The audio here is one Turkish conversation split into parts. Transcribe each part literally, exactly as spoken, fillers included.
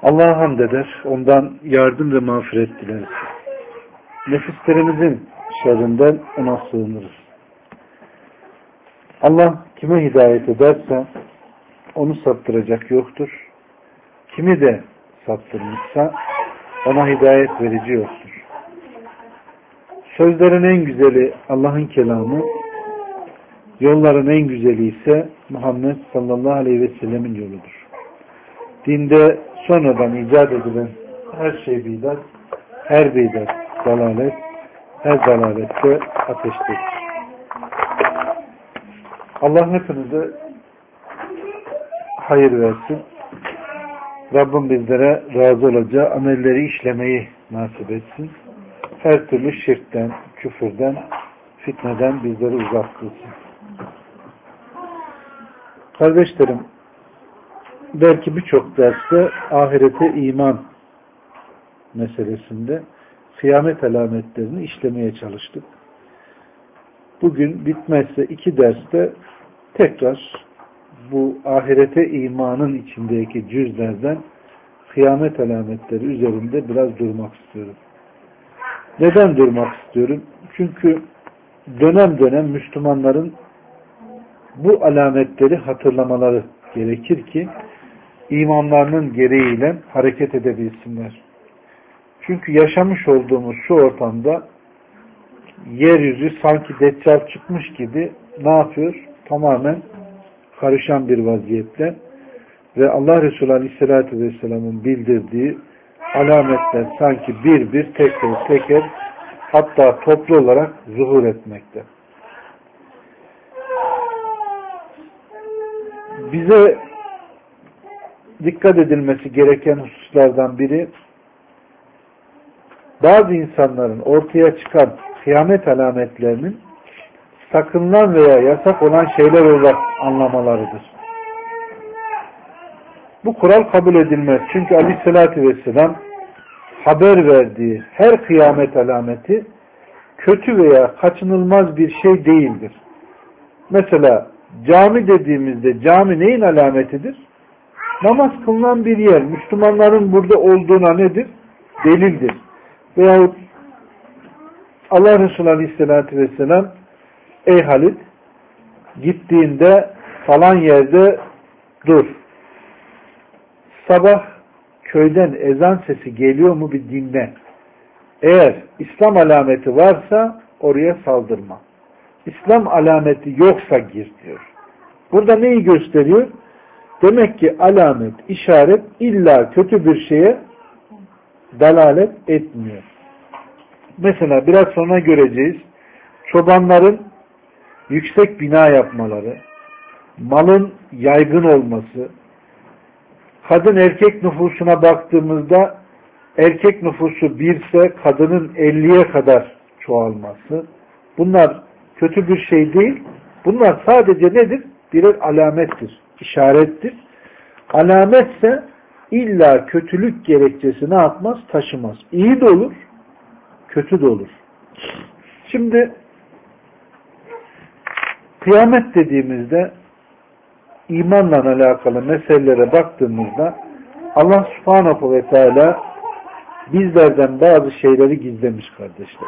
Allah'a hamd eder, ondan yardım ve mağfiret dileriz. Nefislerimizin şerrinden ona sığınırız. Allah kime hidayet ederse onu saptıracak yoktur. Kimi de saptırmışsa ona hidayet verici yoktur. Sözlerin en güzeli Allah'ın kelamı, yolların en güzeli ise Muhammed sallallahu aleyhi ve sellemin yoludur. Dinde sonradan icat edilen her şey bidat, her bidat dalalet, her dalalette ateştedir. Allah hepinize hayır versin. Rabbim bizlere razı olacağı amelleri işlemeyi nasip etsin. Her türlü şirkten, küfürden, fitneden bizleri uzak kılsın. Kardeşlerim, belki birçok derste ahirete iman meselesinde kıyamet alametlerini işlemeye çalıştık. Bugün bitmezse iki derste tekrar bu ahirete imanın içindeki cüzlerden kıyamet alametleri üzerinde biraz durmak istiyorum. Neden durmak istiyorum? Çünkü dönem dönem Müslümanların bu alametleri hatırlamaları gerekir ki imanlarının gereğiyle hareket edebilsinler. Çünkü yaşamış olduğumuz şu ortamda yeryüzü sanki deccal çıkmış gibi ne yapıyor? Tamamen karışan bir vaziyetle ve Allah Resulü Aleyhisselatü Vesselam'ın bildirdiği alametler sanki bir bir teker teker hatta toplu olarak zuhur etmekte. Bize dikkat edilmesi gereken hususlardan biri bazı insanların ortaya çıkan kıyamet alametlerinin sakınılan veya yasak olan şeyler olarak anlamalarıdır. Bu kural kabul edilmez. Çünkü Aleyhisselatü Vesselam haber verdiği her kıyamet alameti kötü veya kaçınılmaz bir şey değildir. Mesela cami dediğimizde cami neyin alametidir? Namaz kılınan bir yer. Müslümanların burada olduğuna nedir? Delildir. Veyahut Allah Resulü Aleyhisselatü Vesselam ey Halid gittiğinde falan yerde dur. Sabah köyden ezan sesi geliyor mu bir dinle. Eğer İslam alameti varsa oraya saldırma. İslam alameti yoksa gir diyor. Burada neyi gösteriyor? Demek ki alamet, işaret illa kötü bir şeye dalalet etmiyor. Mesela biraz sonra göreceğiz. Çobanların yüksek bina yapmaları, malın yaygın olması, kadın erkek nüfusuna baktığımızda erkek nüfusu birse kadının elliye kadar çoğalması. Bunlar kötü bir şey değil. Bunlar sadece nedir? Birer alamettir, işarettir. Alametse illa kötülük gerekçesi ne yapmaz? Taşımaz. İyi de olur, kötü de olur. Şimdi kıyamet dediğimizde imanla alakalı meselelere baktığımızda Allah Subhanahu ve Teala bizlerden bazı şeyleri gizlemiş kardeşler.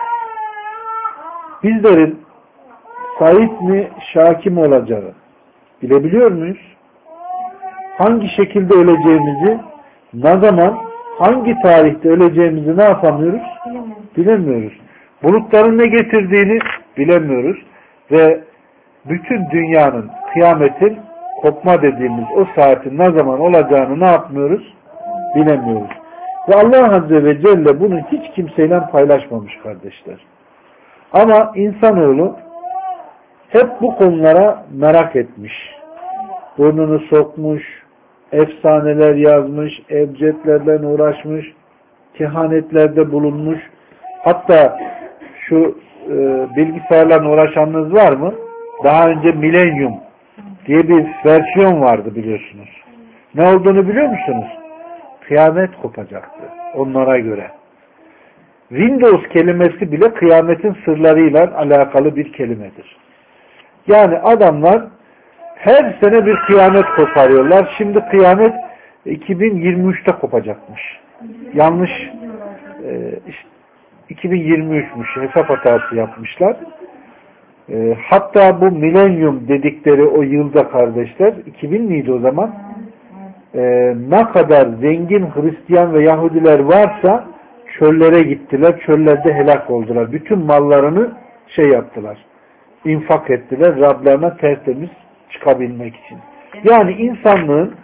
Bizlerin sahip mi, şaki mi olacağı bilebiliyor muyuz? Hangi şekilde öleceğimizi, ne zaman, hangi tarihte öleceğimizi ne yapamıyoruz? Bilemiyoruz. Bulutların ne getirdiğini bilemiyoruz. Ve bütün dünyanın, kıyametin kopma dediğimiz o saatin ne zaman olacağını ne yapmıyoruz? Bilemiyoruz. Ve Allah Azze ve Celle bunu hiç kimseyle paylaşmamış kardeşler. Ama insanoğlu hep bu konulara merak etmiş. Burnunu sokmuş, efsaneler yazmış, ebcedlerle uğraşmış, kehanetlerde bulunmuş. Hatta şu e, bilgisayarlarla uğraşanınız var mı? Daha önce milenyum diye bir versiyon vardı biliyorsunuz. Ne olduğunu biliyor musunuz? Kıyamet kopacaktı onlara göre. Windows kelimesi bile kıyametin sırlarıyla alakalı bir kelimedir. Yani adamlar her sene bir kıyamet koparıyorlar. Şimdi kıyamet iki bin yirmi üçte kopacakmış. Yanlış e, işte iki bin yirmi üçmüş. Hesap hatası yapmışlar. E, hatta bu milenyum dedikleri o yılda kardeşler, iki bin miydi o zaman? E, ne kadar zengin Hristiyan ve Yahudiler varsa çöllere gittiler. Çöllerde helak oldular. Bütün mallarını şey yaptılar. İnfak ettiler. Rablarına tertemiz çıkabilmek için. Yani insanlığın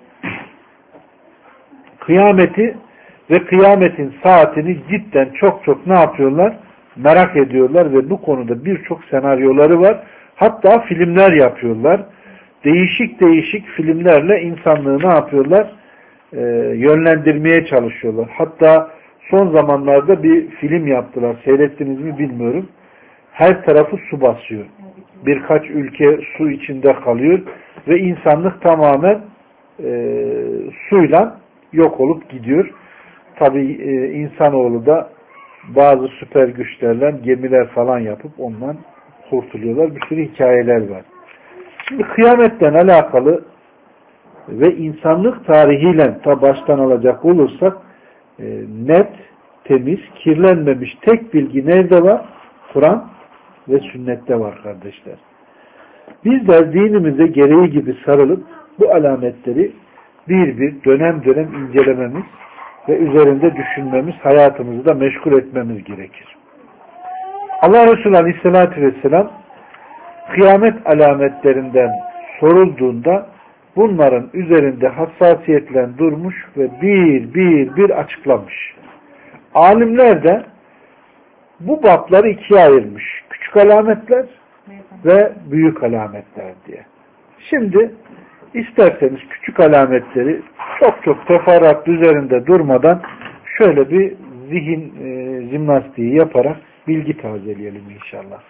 kıyameti ve kıyametin saatini cidden çok çok ne yapıyorlar? Merak ediyorlar ve bu konuda birçok senaryoları var. Hatta filmler yapıyorlar. Değişik değişik filmlerle insanlığı ne yapıyorlar? Ee, yönlendirmeye çalışıyorlar. Hatta son zamanlarda bir film yaptılar. Seyrettiniz mi bilmiyorum. Her tarafı su basıyor. Birkaç ülke su içinde kalıyor ve insanlık tamamen e, suyla yok olup gidiyor. Tabii e, insanoğlu da bazı süper güçlerle gemiler falan yapıp ondan kurtuluyorlar. Bir sürü hikayeler var. Şimdi kıyametten alakalı ve insanlık tarihiyle ta baştan alacak olursak e, net, temiz, kirlenmemiş tek bilgi nerede var? Kur'an ve sünnette var kardeşler. Bizler dinimize gereği gibi sarılıp bu alametleri bir bir dönem dönem incelememiz ve üzerinde düşünmemiz, hayatımızı da meşgul etmemiz gerekir. Allah Resulü Aleyhisselatü Vesselam kıyamet alametlerinden sorulduğunda bunların üzerinde hassasiyetle durmuş ve bir bir bir açıklamış. Alimler de bu babları ikiye ayırmış. Küçük alametler ve büyük alametler diye. Şimdi isterseniz küçük alametleri çok çok teferruatlı üzerinde durmadan şöyle bir zihin e, jimnastiği yaparak bilgi tazeleyelim inşallah.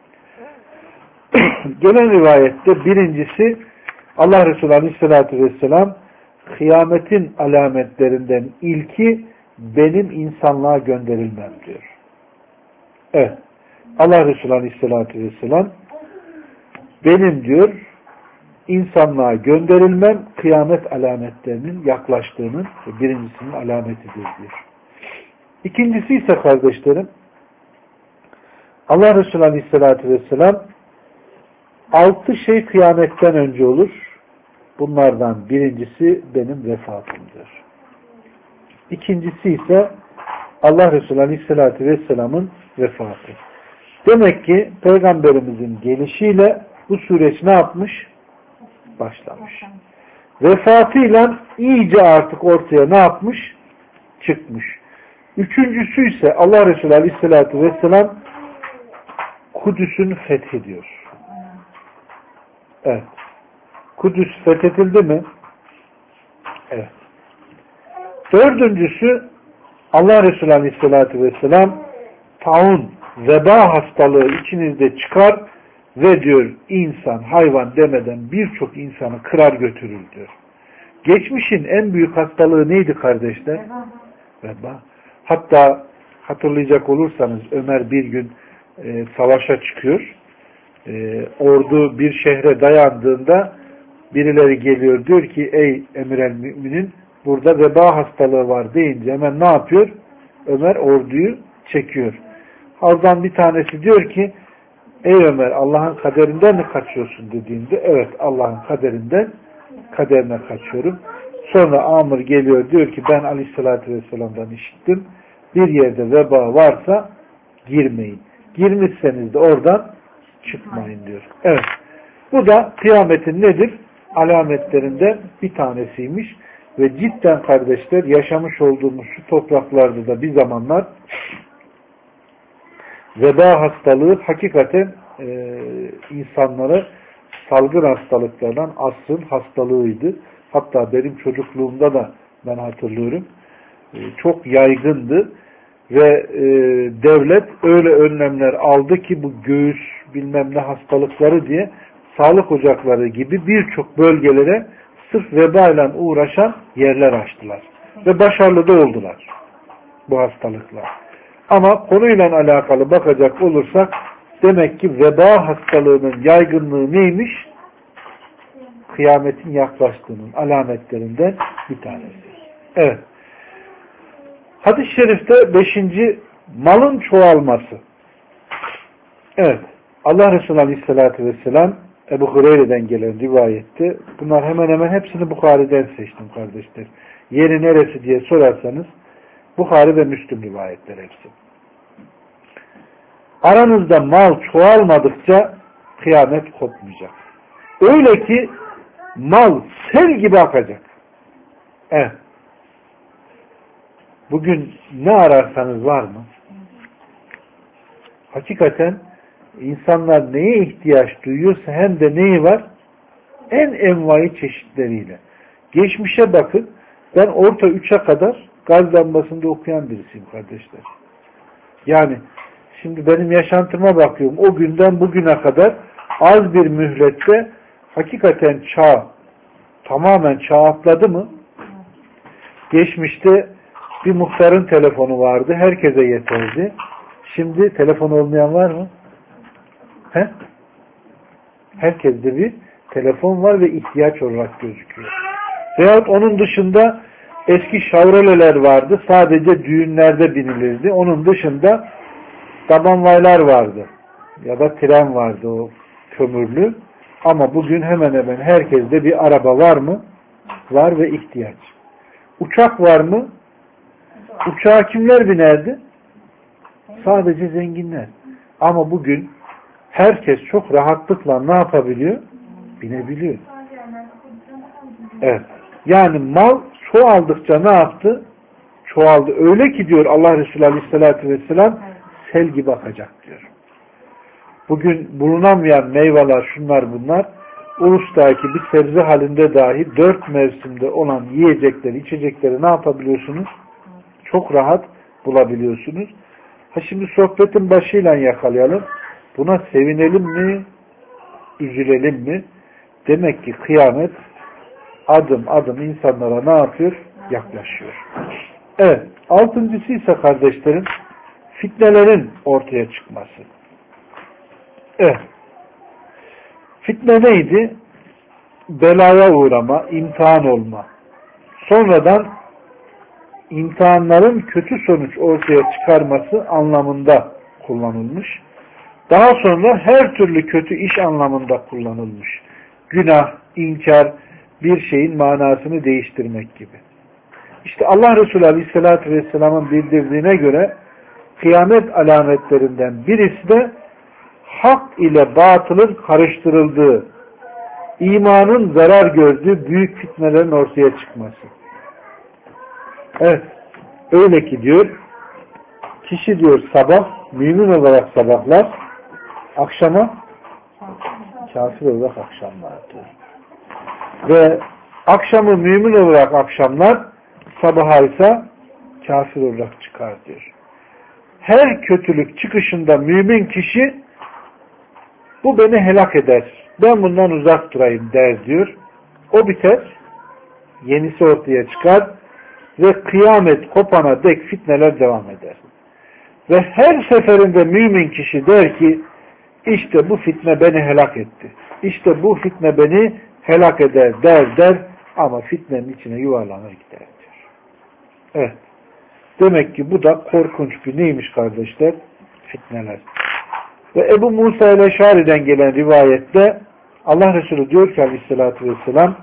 Gelen rivayette birincisi Allah Resulü Aleyhisselatü Vesselam kıyametin alametlerinden ilki benim insanlığa gönderilmem diyor. Evet. Allah Resulü Aleyhisselatü Vesselam benim diyor insanlığa gönderilmem kıyamet alametlerinin yaklaştığının birincisinin alametidir diyor. İkincisi ise kardeşlerim Allah Resulü Aleyhisselatü Vesselam altı şey kıyametten önce olur. Bunlardan birincisi benim vefatımdır. İkincisi ise Allah Resulü Aleyhisselatü Vesselam'ın vefatı. Demek ki Peygamberimizin gelişiyle bu süreç ne yapmış? Başlamış. Vefatıyla iyice artık ortaya ne yapmış? Çıkmış. Üçüncüsü ise Allah Resulü Aleyhisselatü Vesselam Kudüs'ün fethediyor. Evet. Kudüs fethedildi mi? Evet. Dördüncüsü Allah Resulü Aleyhisselatü Vesselam taun, veba hastalığı içinizde çıkar ve diyor insan, hayvan demeden birçok insanı kırar götürür diyor. Geçmişin en büyük hastalığı neydi kardeşler? Veba. Veba. Hatta hatırlayacak olursanız Ömer bir gün e, savaşa çıkıyor. E, ordu bir şehre dayandığında birileri geliyor diyor ki ey emir el müminin burada veba hastalığı var deyince hemen ne yapıyor? Ömer orduyu çekiyor. Oradan bir tanesi diyor ki ey Ömer Allah'ın kaderinden mi kaçıyorsun dediğinde evet Allah'ın kaderinden kaderine kaçıyorum. Sonra Amr geliyor diyor ki ben Aleyhisselatü Vesselam'dan işittim. Bir yerde veba varsa girmeyin. Girmişseniz de oradan çıkmayın diyor. Evet. Bu da kıyametin nedir? Alametlerinden bir tanesiymiş. Ve cidden kardeşler yaşamış olduğumuz şu topraklarda da bir zamanlar veba hastalığı hakikaten e, insanlara salgın hastalıklardan asrın hastalığıydı. Hatta benim çocukluğumda da ben hatırlıyorum. E, çok yaygındı. Ve e, devlet öyle önlemler aldı ki bu göğüs bilmem ne hastalıkları diye sağlık ocakları gibi birçok bölgelere sırf vebayla uğraşan yerler açtılar. Ve başarılı da oldular bu hastalıklar. Ama konuyla alakalı bakacak olursak demek ki veba hastalığının yaygınlığı neymiş? kıyametin yaklaştığının alametlerinden bir tanesi. Evet. Hadis-i şerifte beşinci malın çoğalması. Evet. Allah Resulü Aleyhisselatü Vesselam Ebu Hureyre'den gelen rivayette, bunlar hemen hemen hepsini Bukhari'den seçtim kardeşler. Yeri neresi diye sorarsanız Bukhari ve Müslüm rivayetler hepsi. Aranızda mal çoğalmadıkça kıyamet kopmayacak. Öyle ki mal sel gibi akacak. Evet. Bugün ne ararsanız var mı? Hakikaten insanlar neye ihtiyaç duyuyorsa hem de neyi var? En envai çeşitleriyle. Geçmişe bakın. Ben orta üçe kadar gaz lambasında okuyan birisiyim kardeşler. Yani şimdi benim yaşantıma bakıyorum. O günden bugüne kadar az bir mühlette hakikaten çağ tamamen çağ atladı mı? Geçmişte bir muhtarın telefonu vardı. Herkese yeterdi. Şimdi telefon olmayan var mı? He? Herkeste bir telefon var ve ihtiyaç olarak gözüküyor. Veyahut onun dışında eski şavreleler vardı. Sadece düğünlerde binilirdi. Onun dışında tabanvaylar vardı. Ya da tren vardı o kömürlü. Ama bugün hemen hemen herkeste bir araba var mı? Var ve ihtiyaç. Uçak var mı? Uçağa kimler binerdi? Sadece zenginler. Ama bugün herkes çok rahatlıkla ne yapabiliyor? Binebiliyor. Evet. Yani mal çoğaldıkça ne yaptı? Çoğaldı. Öyle ki diyor Allah Resulü Aleyhisselatü Vesselam sel gibi akacak diyor. Bugün bulunamayan meyveler şunlar bunlar. Ulus'taki bir sebze halinde dahi dört mevsimde olan yiyecekleri, içecekleri ne yapabiliyorsunuz? Çok rahat bulabiliyorsunuz. Ha şimdi sohbetin başıyla yakalayalım. Buna sevinelim mi? Üzülelim mi? Demek ki kıyamet adım adım insanlara ne yapıyor? Yaklaşıyor. Evet. Altıncısı ise kardeşlerim fitnelerin ortaya çıkması. Evet. Fitne neydi? Belaya uğrama, imtihan olma. Sonradan imtihanların kötü sonuç ortaya çıkarması anlamında kullanılmış. Daha sonra her türlü kötü iş anlamında kullanılmış. Günah, inkar, bir şeyin manasını değiştirmek gibi. İşte Allah Resulü Aleyhisselatü Vesselam'ın bildirdiğine göre kıyamet alametlerinden birisi de hak ile batılın karıştırıldığı, imanın zarar gördüğü büyük fitnelerin ortaya çıkması. Evet. Öyle ki diyor, kişi diyor sabah mümin olarak sabahlar, akşama kafir olarak akşamlar diyor. Ve akşamı mümin olarak akşamlar, sabaha ise kafir olarak çıkar diyor. Her kötülük çıkışında mümin kişi bu beni helak eder, ben bundan uzak durayım der diyor. O biter, yenisi ortaya çıkar ve kıyamet kopana dek fitneler devam eder. Ve her seferinde mümin kişi der ki işte bu fitne beni helak etti. İşte bu fitne beni helak eder der der ama fitnenin içine yuvarlanır gider diyor. Evet. Demek ki bu da korkunç bir neymiş kardeşler? Fitneler. Ve Ebu Musa el-Eşari'den gelen rivayette Allah Resulü diyor ki Aleyhisselatü Vesselam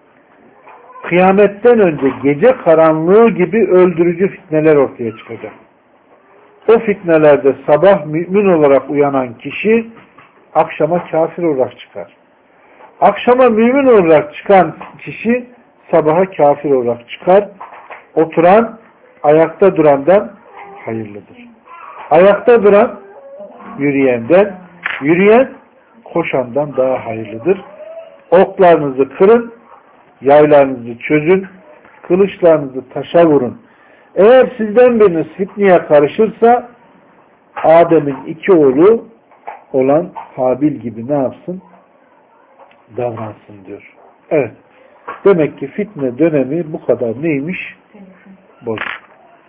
kıyametten önce gece karanlığı gibi öldürücü fitneler ortaya çıkacak. O fitnelerde sabah mümin olarak uyanan kişi akşama kafir olarak çıkar. Akşama mümin olarak çıkan kişi sabaha kafir olarak çıkar. Oturan ayakta durandan hayırlıdır. Ayakta duran yürüyenden, yürüyen koşandan daha hayırlıdır. Oklarınızı kırın, yaylarınızı çözün, kılıçlarınızı taşa vurun. Eğer sizden biriniz fitneye karışırsa Adem'in iki oğlu olan Habil gibi ne yapsın? Davransın diyor. Evet. Demek ki fitne dönemi bu kadar neymiş? Bozuk.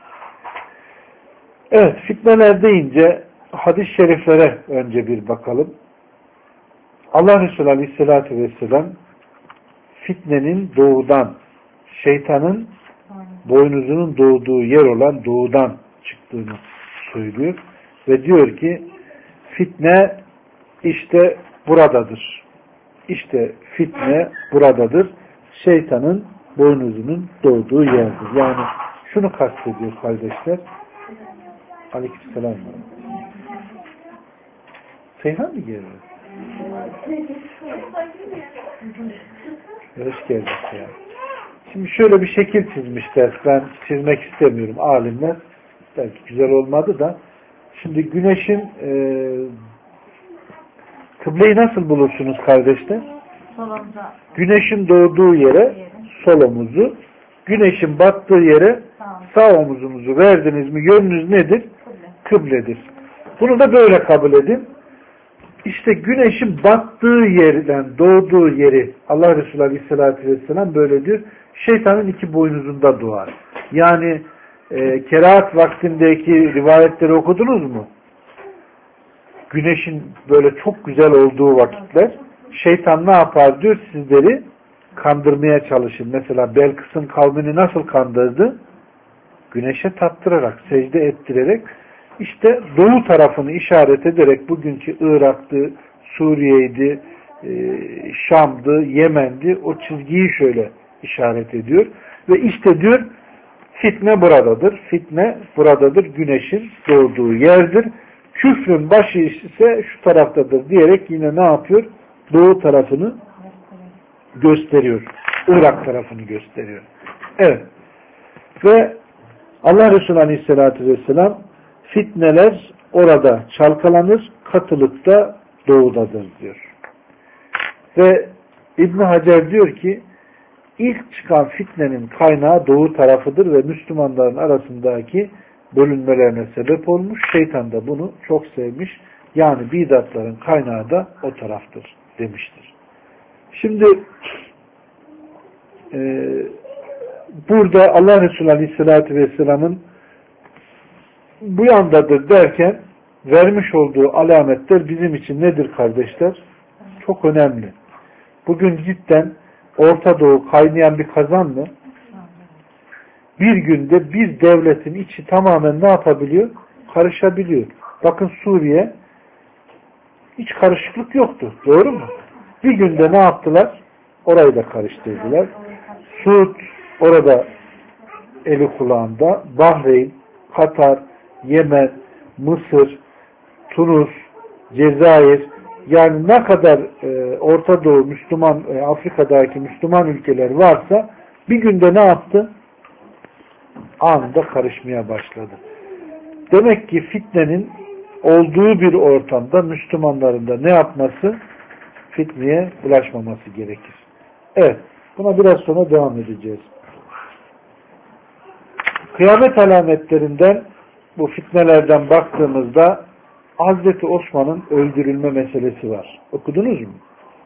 Evet. Fitneler deyince hadis-i şeriflere önce bir bakalım. Allah Resulü Aleyhisselatü Vesselam fitnenin doğudan, şeytanın boynuzunun doğduğu yer olan doğudan çıktığını söylüyor. Ve diyor ki fitne işte buradadır. İşte fitne buradadır. Şeytanın boynuzunun doğduğu yerdir. Yani şunu kastediyor kardeşler. Aleykümselam. Seyhan mı geliyor? Hoş geldin ya. Şimdi şöyle bir şekil çizmişler. Ben çizmek istemiyorum alimler. Belki güzel olmadı da. Şimdi güneşin e, kıbleyi nasıl bulursunuz kardeşler? Solumda. Güneşin doğduğu yere sol omuzu, güneşin battığı yere sağ omuzumuzu verdiniz mi yönünüz nedir? Kıbledir. Bunu da böyle kabul edin. İşte güneşin battığı yerden doğduğu yeri Allah Resulü Aleyhisselatü Vesselam böyle diyor. Şeytanın iki boynuzunda doğar. Yani e, kerahat vaktindeki rivayetleri okudunuz mu? Güneşin böyle çok güzel olduğu vakitler şeytan ne yapar diyor, sizleri kandırmaya çalışır. Mesela Belkıs'ın kavmini nasıl kandırdı? Güneşe tattırarak, secde ettirerek, işte doğu tarafını işaret ederek, bugünkü Irak'tı, Suriye'ydi, Şam'dı, Yemen'di, o çizgiyi şöyle işaret ediyor. Ve işte diyor, fitne buradadır, fitne buradadır, güneşin doğduğu yerdir. Küfrün başı ise şu taraftadır diyerek yine ne yapıyor? Doğu tarafını gösteriyor. Irak tarafını gösteriyor. Evet. Ve Allah Resulü Aleyhisselatü Vesselam fitneler orada çalkalanır, katılık da doğudadır diyor. Ve İbn Hacer diyor ki ilk çıkan fitnenin kaynağı doğu tarafıdır ve Müslümanların arasındaki bölünmelerine sebep olmuş. Şeytan da bunu çok sevmiş. Yani bidatların kaynağı da o taraftır demiştir. Şimdi e, burada Allah Resulü Aleyhisselatü Vesselam'ın bu yandadır derken vermiş olduğu alametler bizim için nedir kardeşler? Çok önemli. Bugün cidden Orta Doğu kaynayan bir kazan mı? Bir günde bir devletin içi tamamen ne yapabiliyor? Karışabiliyor. Bakın Suriye hiç karışıklık yoktu. Doğru mu? Bir günde ne yaptılar? Orayı da karıştırdılar. Suud orada eli kulağında. Bahreyn, Katar, Yemen, Mısır, Tunus, Cezayir, yani ne kadar e, Orta Doğu, Müslüman, e, Afrika'daki Müslüman ülkeler varsa bir günde ne yaptı? Anında karışmaya başladı. Demek ki fitnenin olduğu bir ortamda Müslümanların da ne yapması? Fitneye bulaşmaması gerekir. Evet. Buna biraz sonra devam edeceğiz. Kıyamet alametlerinden bu fitnelerden baktığımızda Hazreti Osman'ın öldürülme meselesi var. Okudunuz mu?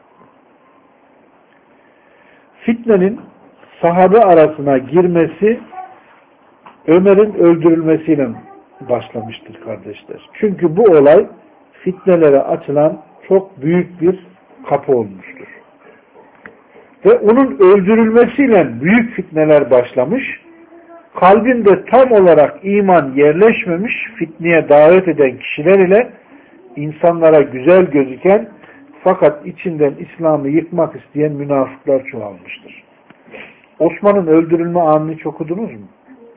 Fitnenin sahabe arasına girmesi Ömer'in öldürülmesiyle başlamıştır kardeşler. Çünkü bu olay fitnelere açılan çok büyük bir kapı olmuştur. Ve onun öldürülmesiyle büyük fitneler başlamış. Kalbinde tam olarak iman yerleşmemiş, fitneye davet eden kişiler ile insanlara güzel gözüken fakat içinden İslam'ı yıkmak isteyen münafıklar çoğalmıştır. Osman'ın öldürülme anını hiç okudunuz mu?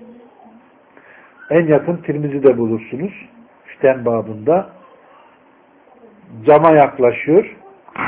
En yakın Tirmizi'de bulursunuz. Fiten babında cama yaklaşıyor.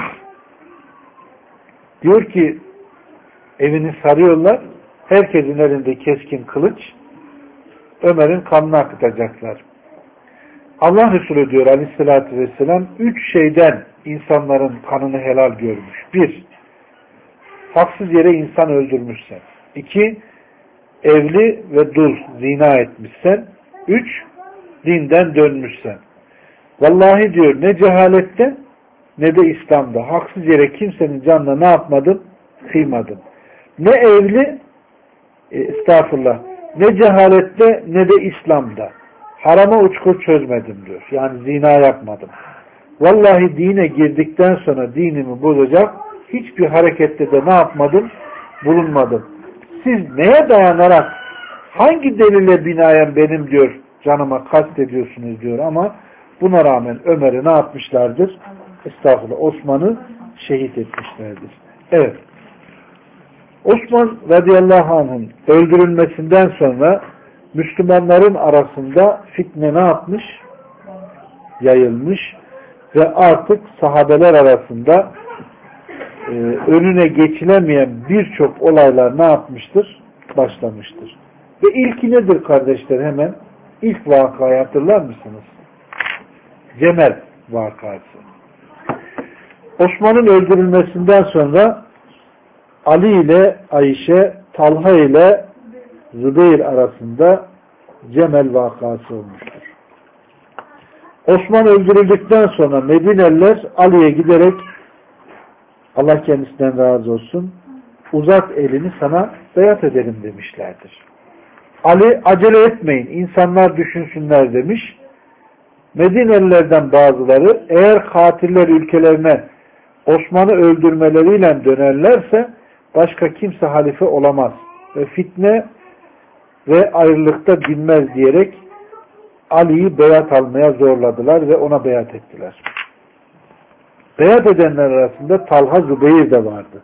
Diyor ki evini sarıyorlar. Herkesin elinde keskin kılıç. Ömer'in kanını akıtacaklar. Allah Resulü diyor Aleyhisselatü Vesselam üç şeyden insanların kanını helal görmüş. Bir, haksız yere insan öldürmüşsen. İki, evli ve dul zina etmişsen. Üç, dinden dönmüşsen. Vallahi diyor ne cehalette ne de İslam'da haksız yere kimsenin canına ne yapmadım? Kıymadım. Ne evli e, estağfurullah ne cehalette ne de İslam'da harama uçkur çözmedim diyor. Yani zina yapmadım. Vallahi dine girdikten sonra dinimi bozacak hiçbir harekette de ne yapmadım? Bulunmadım. Siz neye dayanarak, hangi delile binaen benim diyor canıma kastediyorsunuz diyor, ama buna rağmen Ömer'i ne yapmışlardır? Estağfurullah, Osman'ı şehit etmişlerdir. Evet. Osman radıyallahu anh'ın öldürülmesinden sonra Müslümanların arasında fitne ne yapmış? Yayılmış ve artık sahabeler arasında e, önüne geçilemeyen birçok olaylar ne yapmıştır? Başlamıştır. Ve ilki nedir kardeşler hemen? İlk vakayı hatırlar mısınız? Cemel vakası. Osman'ın öldürülmesinden sonra Ali ile Ayşe, Talha ile Zübeyir arasında Cemel vakası olmuştur. Osman öldürüldükten sonra Medineliler Ali'ye giderek, Allah kendisinden razı olsun, uzat elini sana beyat edelim demişlerdir. Ali acele etmeyin, insanlar düşünsünler demiş. Medinelilerden bazıları eğer katiller ülkelerine Osman'ı öldürmeleriyle dönerlerse başka kimse halife olamaz ve fitne ve ayrılıkta dinmez diyerek Ali'yi beyat almaya zorladılar ve ona beyat ettiler. Beyat edenler arasında Talha, Zübeyir de vardı.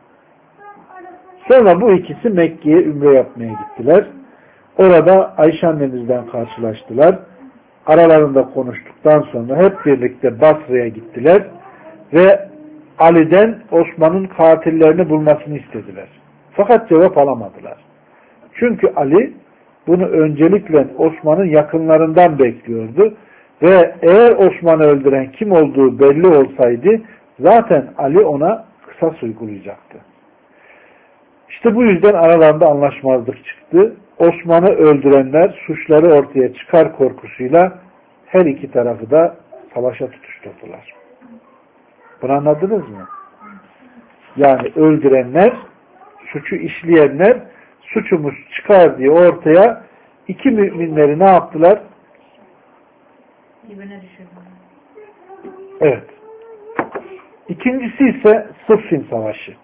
Sonra bu ikisi Mekke'ye ümre yapmaya gittiler. Orada Ayşe annemizden karşılaştılar. Aralarında konuştuktan sonra hep birlikte Basra'ya gittiler ve Ali'den Osman'ın katillerini bulmasını istediler. Fakat cevap alamadılar. Çünkü Ali bunu öncelikle Osman'ın yakınlarından bekliyordu ve eğer Osman'ı öldüren kim olduğu belli olsaydı zaten Ali ona kısas uygulayacaktı. İşte bu yüzden aralarında anlaşmazlık çıktı. Osman'ı öldürenler suçları ortaya çıkar korkusuyla her iki tarafı da savaşa tutuşturdular. Bunu anladınız mı? Yani öldürenler, suçu işleyenler suçumuz çıkar diye ortaya iki müminleri ne yaptılar? Evet. İkincisi ise Sıffin Savaşı.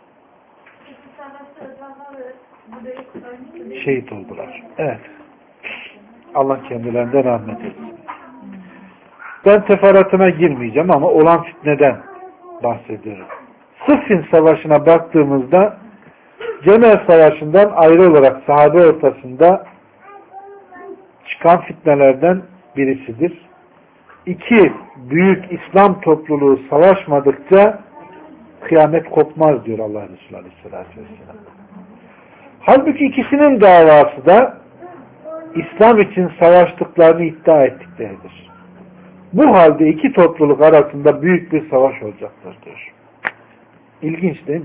Şehit oldular. Evet. Allah kendilerinden rahmet etsin. Ben teferruatına girmeyeceğim ama olan fitneden bahsediyorum. Sıffin Savaşı'na baktığımızda Cemel Savaşı'ndan ayrı olarak sahabe ortasında çıkan fitnelerden birisidir. İki büyük İslam topluluğu savaşmadıkça kıyamet kopmaz diyor Allah Resulü Aleyhisselatü Vesselam. Halbuki ikisinin davası da İslam için savaştıklarını iddia ettikleridir. Bu halde iki topluluk arasında büyük bir savaş olacaktır diyor. İlginç değil mi?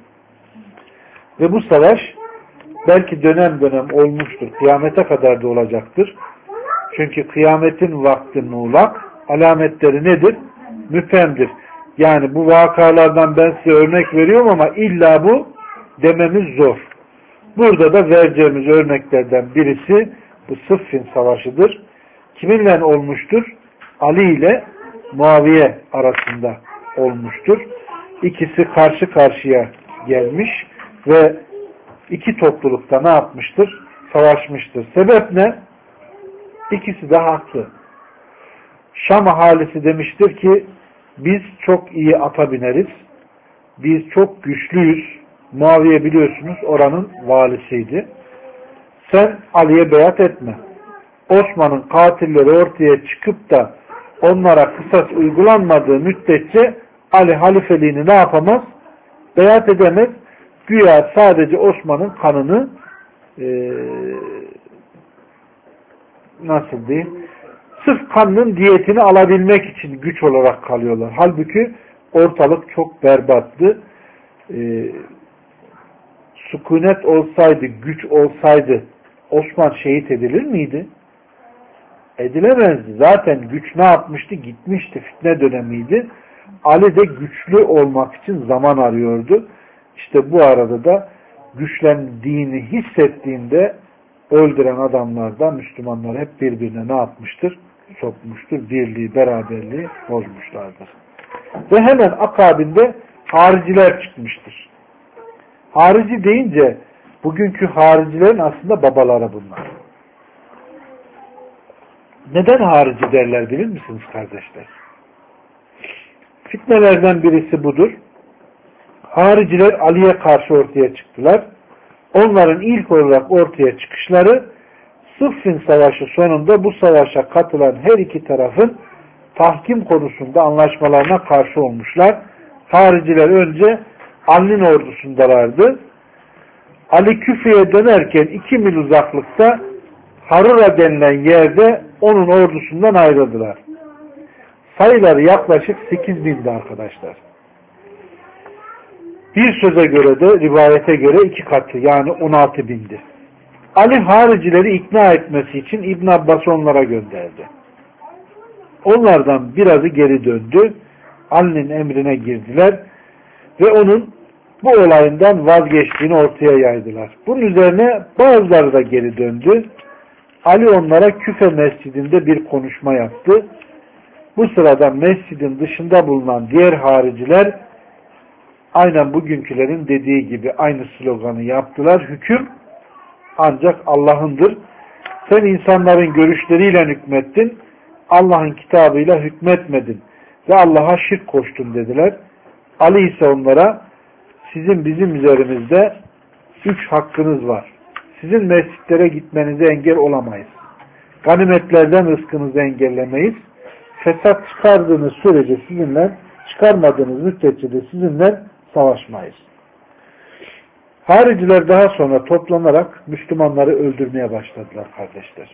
Ve bu savaş belki dönem dönem olmuştur. Kıyamete kadar da olacaktır. Çünkü kıyametin vakti muğlak, alametleri nedir? Müphemdir. Yani bu vakalardan ben size örnek veriyorum ama illa bu dememiz zor. Burada da vereceğimiz örneklerden birisi bu Sıffin Savaşı'dır. Kiminle olmuştur? Ali ile Muaviye arasında olmuştur. İkisi karşı karşıya gelmiş ve iki toplulukta ne yapmıştır? Savaşmıştır. Sebep ne? İkisi de haklı. Şam ahalisi demiştir ki biz çok iyi ata bineriz. Biz çok güçlüyüz. Muaviye biliyorsunuz oranın valisiydi. Sen Ali'ye beyat etme. Osman'ın katilleri ortaya çıkıp da onlara kısas uygulanmadığı müddetçe Ali halifeliğini ne yapamaz? Beyat edemez. Güya sadece Osman'ın kanını e, nasıl diyeyim? Sırf kanının diyetini alabilmek için güç olarak kalıyorlar. Halbuki ortalık çok berbattı. E, sükunet olsaydı, güç olsaydı Osman şehit edilir miydi? Edilemezdi. Zaten güç ne yapmıştı? Gitmişti. Fitne dönemiydi. Ali de güçlü olmak için zaman arıyordu. İşte bu arada da güçlendiğini hissettiğinde öldüren adamlar da Müslümanlar hep birbirine ne yapmıştır? Sokmuştur. Birliği, beraberliği bozmuşlardır. Ve hemen akabinde hariciler çıkmıştır. Harici deyince bugünkü haricilerin aslında babaları bunlar. Neden harici derler bilir misiniz kardeşler? Fitnelerden birisi budur. Hariciler Ali'ye karşı ortaya çıktılar. Onların ilk olarak ortaya çıkışları Sıffin Savaşı sonunda bu savaşa katılan her iki tarafın tahkim konusunda anlaşmalarına karşı olmuşlar. Hariciler önce Ali'nin ordusundalardı. Ali Küfe'ye dönerken iki mil uzaklıkta Harura denilen yerde onun ordusundan ayrıldılar. Sayıları yaklaşık sekiz bindi arkadaşlar. Bir söze göre de rivayete göre iki katı yani on altı bindi. Ali haricileri ikna etmesi için İbn Abbas'ı onlara gönderdi. Onlardan birazı geri döndü. Ali'nin emrine girdiler ve onun bu olayından vazgeçtiğini ortaya yaydılar. Bunun üzerine bazıları da geri döndü. Ali onlara Küfe mescidinde bir konuşma yaptı. Bu sırada mescidin dışında bulunan diğer hariciler aynen bugünkülerin dediği gibi aynı sloganı yaptılar. Hüküm ancak Allah'ındır. Sen insanların görüşleriyle hükmettin. Allah'ın kitabıyla hükmetmedin. Ve Allah'a şirk koştun dediler. Ali ise onlara sizin bizim üzerimizde üç hakkınız var. Sizin mescitlere gitmenize engel olamayız. Ganimetlerden rızkınızı engellemeyiz. Fesat çıkardığınız sürece sizinle, çıkarmadığınız müddetçe de sizinle savaşmayız. Hariciler daha sonra toplanarak Müslümanları öldürmeye başladılar kardeşler.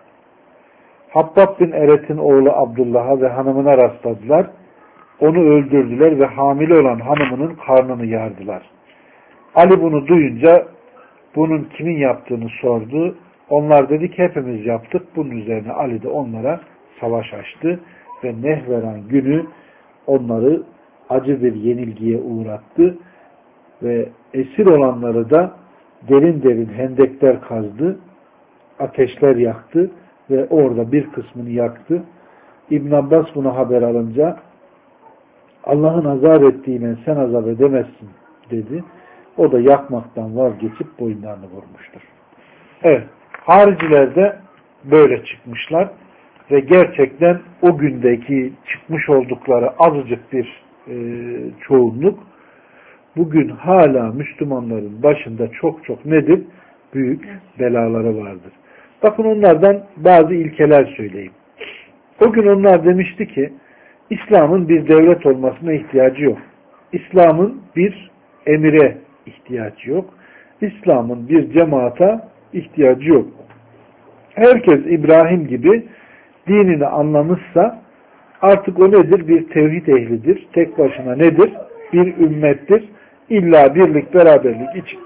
Habbab bin Eret'in oğlu Abdullah'a ve hanımına rastladılar. Onu öldürdüler ve hamile olan hanımının karnını yardılar. Ali bunu duyunca bunun kimin yaptığını sordu. Onlar dedi ki hepimiz yaptık. Bunun üzerine Ali de onlara savaş açtı ve Nehveran günü onları acı bir yenilgiye uğrattı ve esir olanları da derin derin hendekler kazdı, ateşler yaktı ve orada bir kısmını yaktı. İbn Abbas bunu haber alınca Allah'ın azap ettiğine sen azap edemezsin dedi. O da yakmaktan vazgeçip boyunlarını vurmuştur. Evet, hariciler de böyle çıkmışlar ve gerçekten o gündeki çıkmış oldukları azıcık bir e, çoğunluk bugün hala Müslümanların başında çok çok nedir? Büyük belaları vardır. Bakın onlardan bazı ilkeler söyleyeyim. O gün onlar demişti ki İslam'ın bir devlet olmasına ihtiyacı yok. İslam'ın bir emire ihtiyacı yok. İslam'ın bir cemaata ihtiyacı yok. Herkes İbrahim gibi dinini anlamışsa artık o nedir? Bir tevhid ehlidir. Tek başına nedir? Bir ümmettir. İlla birlik, beraberlik için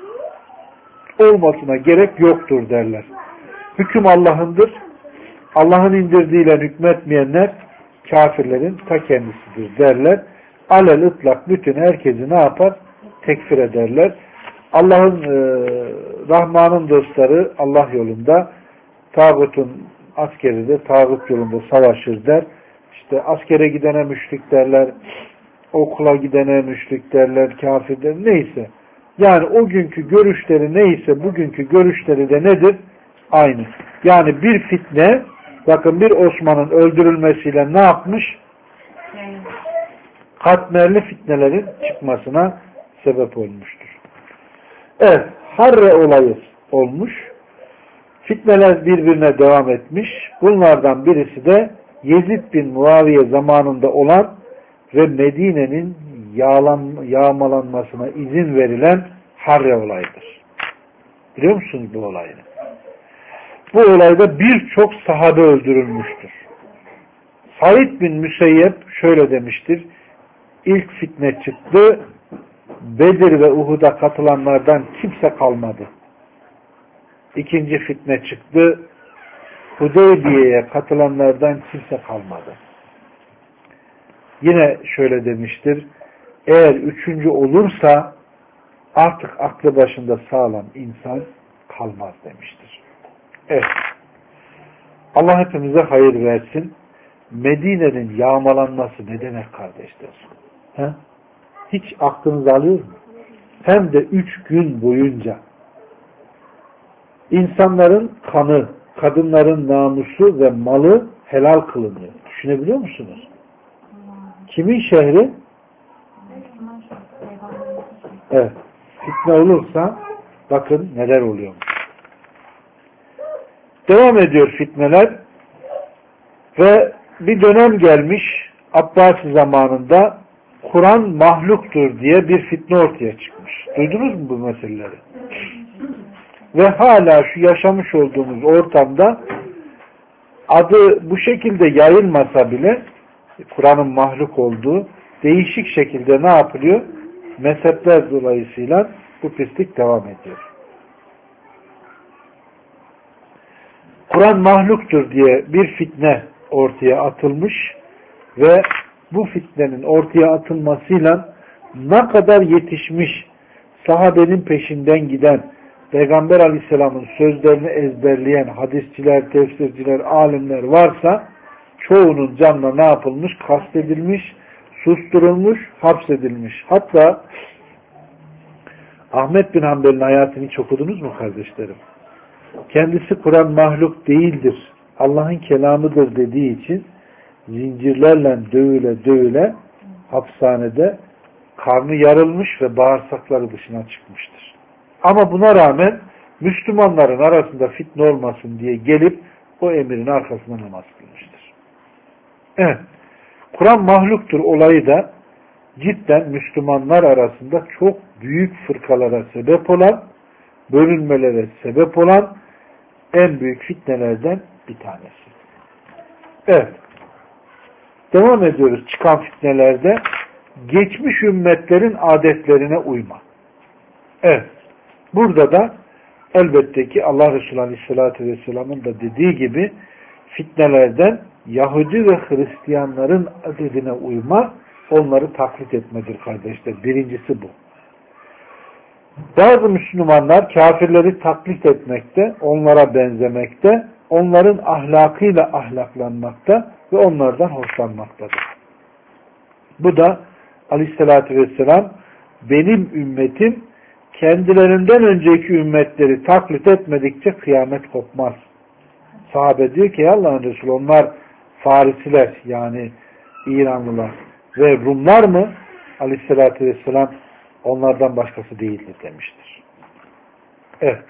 olmasına gerek yoktur derler. Hüküm Allah'ındır. Allah'ın indirdiğiyle hükmetmeyenler kafirlerin ta kendisidir derler. Alel ıtlak bütün herkesi ne yapar? Tekfir ederler. Allah'ın e, Rahman'ın dostları Allah yolunda, tağutun askeri de tağut yolunda savaşır der. İşte askere gidene müşrik derler, okula gidene müşrik derler, kafir derler, neyse. Yani o günkü görüşleri neyse bugünkü görüşleri de nedir? Aynı. Yani bir fitne, bakın bir Osman'ın öldürülmesiyle ne yapmış? Katmerli fitnelerin çıkmasına sebep olmuştur. Evet, Harre olayı olmuş. Fitneler birbirine devam etmiş. Bunlardan birisi de Yezid bin Muaviye zamanında olan ve Medine'nin yağlan, yağmalanmasına izin verilen Harre olayıdır. Biliyor musunuz bu olayı? Bu olayda birçok sahabe öldürülmüştür. Said bin Müseyyep şöyle demiştir. İlk fitne çıktı. Bedir ve Uhud'a katılanlardan kimse kalmadı. İkinci fitne çıktı. Hudeybiye'ye katılanlardan kimse kalmadı. Yine şöyle demiştir. Eğer üçüncü olursa artık aklı başında sağlam insan kalmaz demiştir. Evet. Allah hepimize hayır versin. Medine'nin yağmalanması ne demek kardeşler? He? Hiç aklınız alıyor mu? Hem de üç gün boyunca. İnsanların kanı, kadınların namusu ve malı helal kılınıyor. Düşünebiliyor musunuz? Kimin şehri? Evet. Fitne olursa bakın neler oluyor. Devam ediyor fitneler ve bir dönem gelmiş Abbasi zamanında Kur'an mahluktur diye bir fitne ortaya çıkmış. Duydunuz mu bu meseleleri? Ve hala şu yaşamış olduğumuz ortamda adı bu şekilde yayılmasa bile Kur'an'ın mahluk olduğu değişik şekilde ne yapılıyor? Mezhepler dolayısıyla bu pislik devam ediyor. Kur'an mahluktur diye bir fitne ortaya atılmış ve bu fitnenin ortaya atılmasıyla ne kadar yetişmiş sahabenin peşinden giden Peygamber Aleyhisselam'ın sözlerini ezberleyen hadisçiler, tefsirciler, alimler varsa çoğunun canına ne yapılmış? Kastedilmiş, susturulmuş, hapsedilmiş. Hatta Ahmet bin Hanbel'in hayatını hiç okudunuz mu kardeşlerim? Kendisi Kur'an mahluk değildir, Allah'ın kelamıdır dediği için zincirlerle dövüle dövüle hapishanede karnı yarılmış ve bağırsakları dışına çıkmıştır. Ama buna rağmen Müslümanların arasında fitne olmasın diye gelip o emirin arkasında namaz kılmıştır. Evet. Kur'an mahluktur olayı da cidden Müslümanlar arasında çok büyük fırkalara sebep olan, bölünmelere sebep olan en büyük fitnelerden bir tanesi. Evet. Devam ediyoruz çıkan fitnelerde. Geçmiş ümmetlerin adetlerine uyma. Evet. Burada da elbette ki Allah Resulü Aleyhisselatü Vesselam'ın da dediği gibi fitnelerden Yahudi ve Hristiyanların adetine uyma, onları taklit etmedir kardeşler. Birincisi bu. Bazı Müslümanlar kafirleri taklit etmekte, onlara benzemekte, onların ahlakıyla ahlaklanmakta ve onlardan hoşlanmaktadır. Bu da Aleyhisselatü Vesselam benim ümmetim kendilerinden önceki ümmetleri taklit etmedikçe kıyamet kopmaz. Sahabe diyor ki Allah'ın Resulü onlar Farisiler yani İranlılar ve Rumlar mı? Aleyhisselatü Vesselam onlardan başkası değildir demiştir. Evet.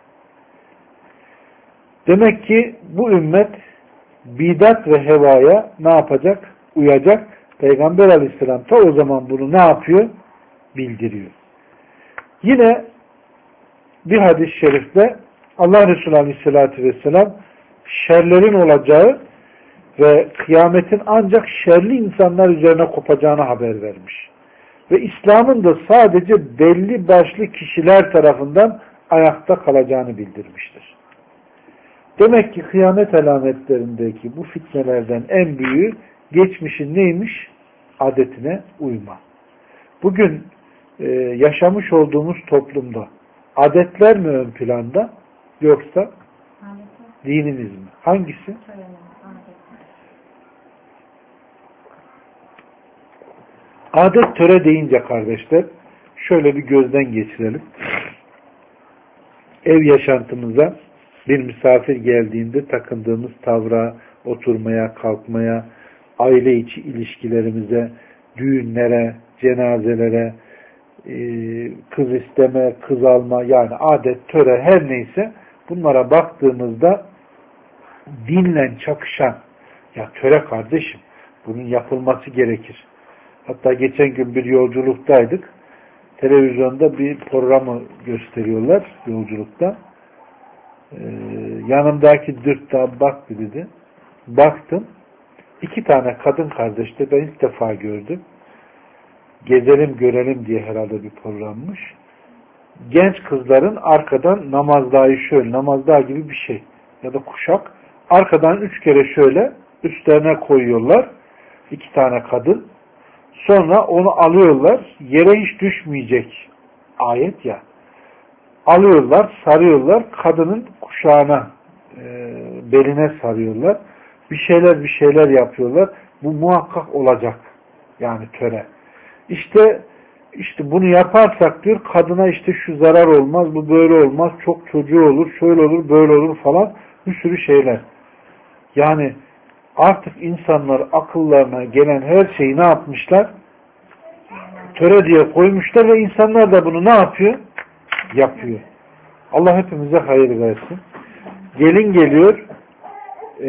Demek ki bu ümmet bidat ve hevaya ne yapacak? Uyacak. Peygamber Aleyhisselam ta o zaman bunu ne yapıyor? Bildiriyor. Yine bir hadis-i şerifte Allah Resulü Aleyhisselatü Vesselam şerlerin olacağı ve kıyametin ancak şerli insanlar üzerine kopacağını haber vermiş. Ve İslam'ın da sadece belli başlı kişiler tarafından ayakta kalacağını bildirmiştir. Demek ki kıyamet alametlerindeki bu fitnelerden en büyüğü geçmişin neymiş? Adetine uyma. Bugün e, yaşamış olduğumuz toplumda adetler mi ön planda yoksa dinimiz mi? Hangisi? Adet töre deyince kardeşler şöyle bir gözden geçirelim. Ev yaşantımıza bir misafir geldiğinde takındığımız tavra, oturmaya, kalkmaya, aile içi ilişkilerimize, düğünlere, cenazelere, kız isteme, kız alma yani adet, töre her neyse bunlara baktığımızda dinle çakışan ya töre kardeşim bunun yapılması gerekir. Hatta geçen gün bir yolculuktaydık. Televizyonda bir programı gösteriyorlar yolculukta. Ee, yanımdaki dürtta baktı dedi. Baktım. İki tane kadın kardeş de ben ilk defa gördüm. Gezelim görelim diye herhalde bir programmış. Genç kızların arkadan namazdağı şöyle, namazdağı gibi bir şey ya da kuşak. Arkadan üç kere şöyle üstlerine koyuyorlar. İki tane kadın. Sonra onu alıyorlar. Yere hiç düşmeyecek ayet ya. Alıyorlar, sarıyorlar. Kadının kuşağına, e, beline sarıyorlar. Bir şeyler bir şeyler yapıyorlar. Bu muhakkak olacak. Yani töre. İşte işte bunu yaparsak diyor kadına işte şu zarar olmaz, bu böyle olmaz, çok çocuğu olur, şöyle olur, böyle olur falan bir sürü şeyler. Yani artık insanlar akıllarına gelen her şeyi ne yapmışlar? Töre diye koymuşlar ve insanlar da bunu ne yapıyor? Yapıyor. Allah hepimize hayır versin. Gelin geliyor, e,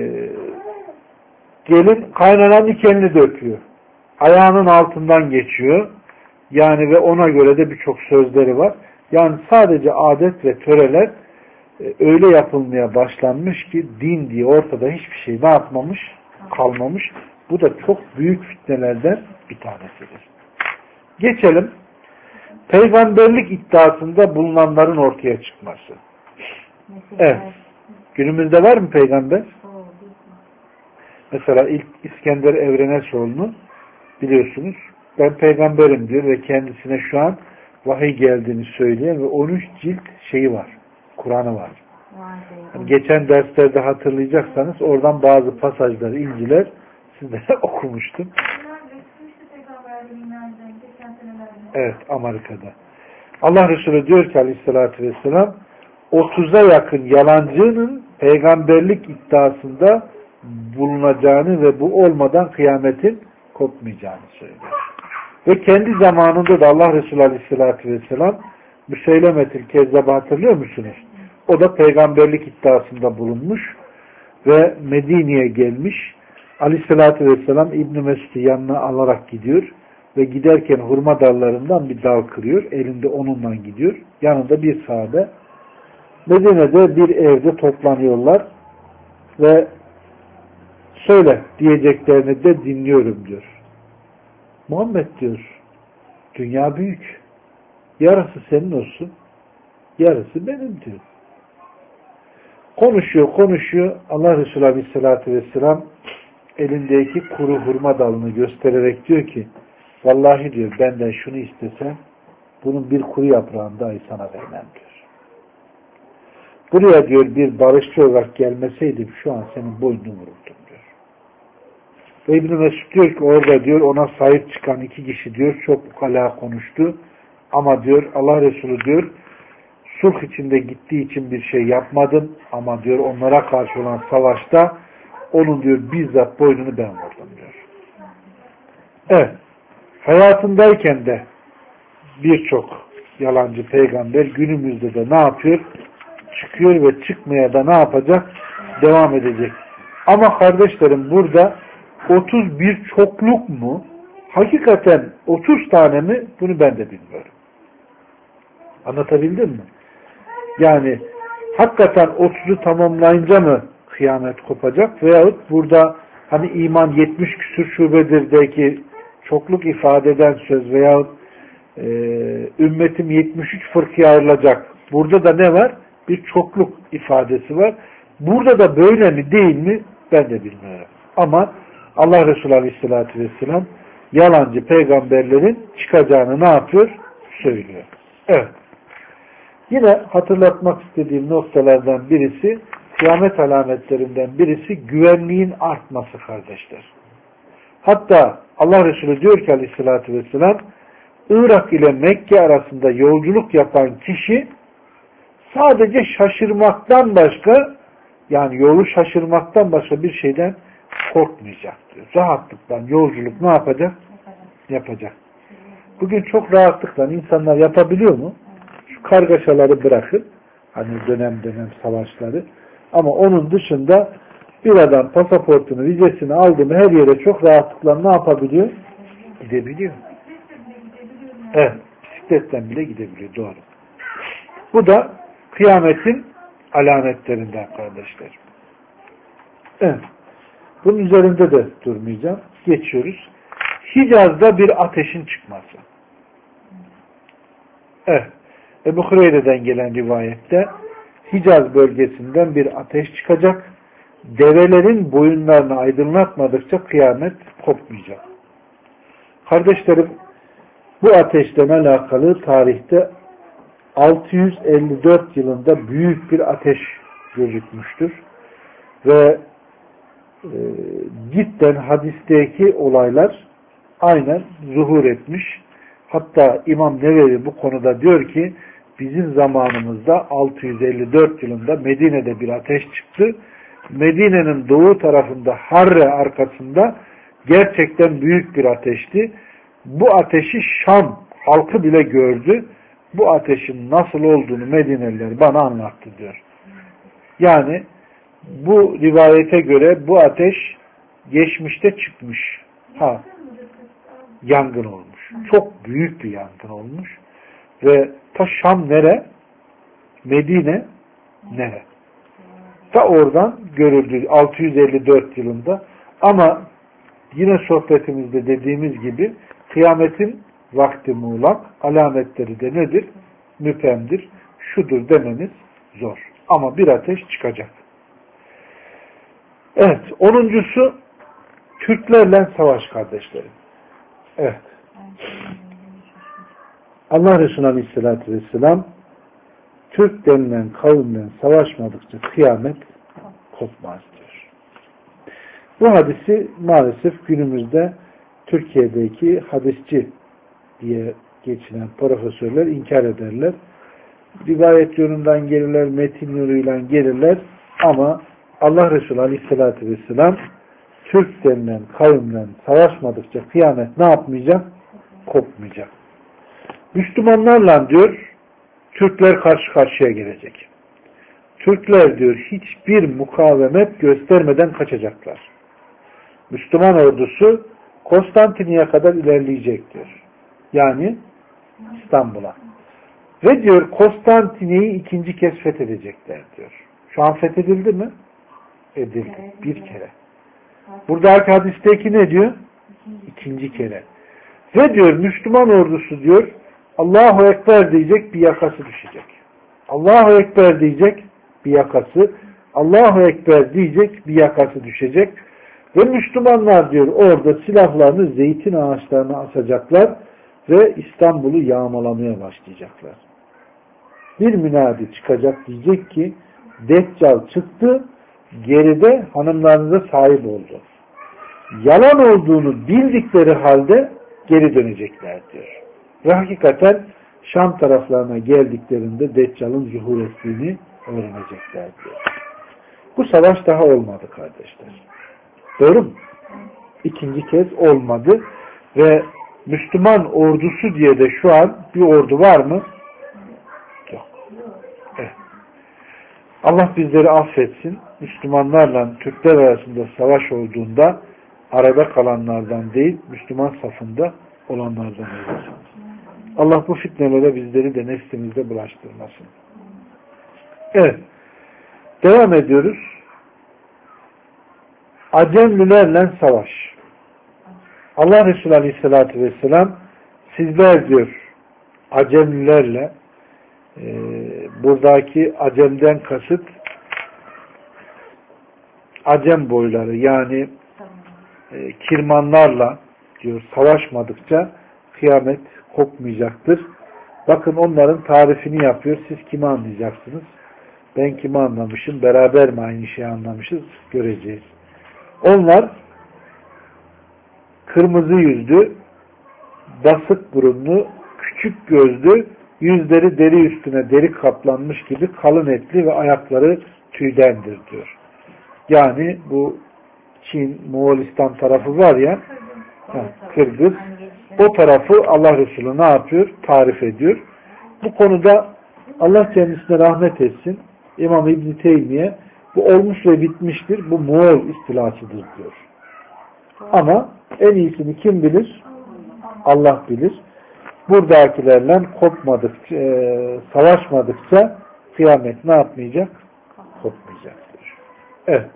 gelin kaynananın dikenini döküyor. Ayağının altından geçiyor. Yani ve ona göre de birçok sözleri var. Yani sadece adet ve töreler e, öyle yapılmaya başlanmış ki din diye ortada hiçbir şey ne yapmamış? Kalmamış. Bu da çok büyük fitnelerden bir tanesidir. Geçelim. Peygamberlik iddiasında bulunanların ortaya çıkması. Evet. Günümüzde var mı peygamber? Mesela ilk İskender Evrenesoğlu'nu biliyorsunuz. Ben peygamberim diyor ve kendisine şu an vahiy geldiğini söyleyen ve on üç cilt şeyi var. Kur'an'ı var. Yani geçen derslerde hatırlayacaksanız oradan bazı pasajları, inciler sizlere okumuştum. Evet, Amerika'da. Allah Resulü diyor ki aleyhissalatü vesselam otuza yakın yalancının peygamberlik iddiasında bulunacağını ve bu olmadan kıyametin kopmayacağını söylüyor. Ve kendi zamanında da Allah Resulü aleyhissalatü vesselam Müseylemetül Kezzab'ı hatırlıyor musunuz? O da peygamberlik iddiasında bulunmuş ve Medine'ye gelmiş. Aleyhissalatü vesselam İbn-i Mesud'u yanına alarak gidiyor ve giderken hurma dallarından bir dal kırıyor. Elinde onunla gidiyor. Yanında bir sahabe. Medine'de bir evde toplanıyorlar ve söyle diyeceklerini de dinliyorum diyor. Muhammed diyor, dünya büyük. Yarısı senin olsun, yarısı benim diyor. Konuşuyor, konuşuyor. Allah Resulü Aleyhisselatü Vesselam elindeki kuru hurma dalını göstererek diyor ki, vallahi diyor benden şunu istesen, bunun bir kuru yaprağını dahi sana vermem diyor. Buraya diyor bir barışçı olarak gelmeseydim şu an senin boynunu vururdum diyor. Ve İbn-i Mesud diyor ki orada diyor ona sahip çıkan iki kişi diyor çok ukala konuştu. Ama diyor Allah Resulü diyor sulh içinde gittiği için bir şey yapmadım ama diyor onlara karşı olan savaşta onun diyor bizzat boynunu ben vurdum diyor. Evet. Hayatındayken de birçok yalancı peygamber günümüzde de ne yapıyor? Çıkıyor ve çıkmaya da ne yapacak? Devam edecek. Ama kardeşlerim burada otuz bir çokluk mu? Hakikaten otuz tane mi? Bunu ben de bilmiyorum. Anlatabildim mi? Yani hakikaten otuzu tamamlayınca mı kıyamet kopacak? Veyahut burada hani iman yetmiş küsur şubedir çokluk ifade eden söz veyahut e, ümmetim yetmiş üç fırkıya ayrılacak. Burada da ne var? Bir çokluk ifadesi var. Burada da böyle mi değil mi? Ben de bilmiyorum. Ama Allah Resulü Aleyhisselatü Vesselam yalancı peygamberlerin çıkacağını ne yapıyor? Söylüyor. Evet. Yine hatırlatmak istediğim noktalardan birisi, kıyamet alametlerinden birisi güvenliğin artması kardeşler. Hatta Allah Resulü diyor ki Aleyhisselatü Vesselam, Irak ile Mekke arasında yolculuk yapan kişi sadece şaşırmaktan başka, yani yolu şaşırmaktan başka bir şeyden korkmayacak diyor. Rahatlıktan yolculuk ne yapacak? Yapacak. Bugün çok rahatlıkla insanlar yapabiliyor mu? Şu kargaşaları bırakın. Hani dönem dönem savaşları. Ama onun dışında bir adam pasaportunu, vizesini aldı mı her yere çok rahatlıkla ne yapabiliyor? Gidebiliyor. Evet. Bisikletten bile gidebiliyor. Doğru. Bu da kıyametin alametlerinden kardeşler. Evet. Bunun üzerinde de durmayacağım. Geçiyoruz. Hicaz'da bir ateşin çıkması. Evet. Ebu Hureyre'den gelen rivayette Hicaz bölgesinden bir ateş çıkacak. Develerin boyunlarını aydınlatmadıkça kıyamet kopmayacak. Kardeşlerim, bu ateşle alakalı tarihte altı yüz elli dört yılında büyük bir ateş gözükmüştür. Ve e, cidden hadisteki olaylar aynen zuhur etmiş. Hatta İmam Nevevi bu konuda diyor ki bizim zamanımızda altı yüz elli dört yılında Medine'de bir ateş çıktı. Medine'nin doğu tarafında Harre arkasında gerçekten büyük bir ateşti. Bu ateşi Şam halkı bile gördü. Bu ateşin nasıl olduğunu Medineliler bana anlattı diyor. Yani bu rivayete göre bu ateş geçmişte çıkmış. Ha, yangın olmuş. Çok büyük bir yangın olmuş. Ve ta Şam nere? Medine nere? Ta oradan görüldü altı yüz elli dört yılında. Ama yine sohbetimizde dediğimiz gibi kıyametin vakti muğlak, alametleri de nedir? Müpemdir. Şudur demeniz zor. Ama bir ateş çıkacak. Evet. Onuncusu Türklerle savaş kardeşlerim. Evet. Allah Resulü Aleyhisselatü Vesselam Türk denilen kavimle savaşmadıkça kıyamet kopmaz diyor. Bu hadisi maalesef günümüzde Türkiye'deki hadisçi diye geçinen profesörler inkar ederler. Rivayet yönünden gelirler, metin yoluyla gelirler ama Allah Resulü Aleyhisselatü Vesselam Türk denilen kavimle savaşmadıkça kıyamet ne yapmayacak? Kopmayacak. Müslümanlarla diyor Türkler karşı karşıya gelecek. Türkler diyor hiçbir mukavemet göstermeden kaçacaklar. Müslüman ordusu Konstantiniyye kadar ilerleyecek diyor. Yani İstanbul'a. Ve diyor Konstantiniyye'yi ikinci kez fethedecekler diyor. Şu an fethedildi mi? Edildi. Bir kere. Buradaki hadisteki ne diyor? İkinci kere. Ve diyor Müslüman ordusu diyor Allahu Ekber diyecek bir yakası düşecek. Allahu Ekber diyecek bir yakası. Allahu Ekber diyecek bir yakası düşecek. Ve Müslümanlar diyor orada silahlarını zeytin ağaçlarına asacaklar ve İstanbul'u yağmalamaya başlayacaklar. Bir münadi çıkacak diyecek ki Deccal çıktı, geride hanımlarınıza sahip oldu. Yalan olduğunu bildikleri halde geri dönecekler diyor. Ve hakikaten Şam taraflarına geldiklerinde Deccal'ın zuhur ettiğini öğrenecekler diyor. Bu savaş daha olmadı kardeşler. Doğru mu? İkinci kez olmadı ve Müslüman ordusu diye de şu an bir ordu var mı? Yok. Evet. Allah bizleri affetsin. Müslümanlarla Türkler arasında savaş olduğunda arada kalanlardan değil, Müslüman safında olanlardan eylesin. Allah bu fitnelere bizleri de nefsimizde bulaştırmasın. Evet. Devam ediyoruz. Acemlilerle savaş. Allah Resulü Aleyhisselatü Vesselam sizler diyor Acemlilerle e, buradaki Acem'den kasıt Acem boyları yani e, Kirmanlarla diyor savaşmadıkça kıyamet kopmayacaktır. Bakın onların tarifini yapıyor. Siz kimi anlayacaksınız? Ben kimi anlamışım? Beraber mi aynı şeyi anlamışız? Göreceğiz. Onlar kırmızı yüzlü, basık burunlu, küçük gözlü, yüzleri deri üstüne deri kaplanmış gibi kalın etli ve ayakları tüydendir diyor. Yani bu Çin, Moğolistan tarafı var ya, ha, Kırgız, o tarafı Allah Resulü ne yapıyor? Tarif ediyor. Bu konuda Allah kendisine rahmet etsin. İmam İbn-i Teymiye bu olmuş ve bitmiştir. Bu Moğol istilasıdır diyor. Ama en iyisini kim bilir? Allah bilir. Buradakilerle kopmadıkça, e, savaşmadıkça kıyamet ne yapmayacak? Kopmayacaktır. Evet.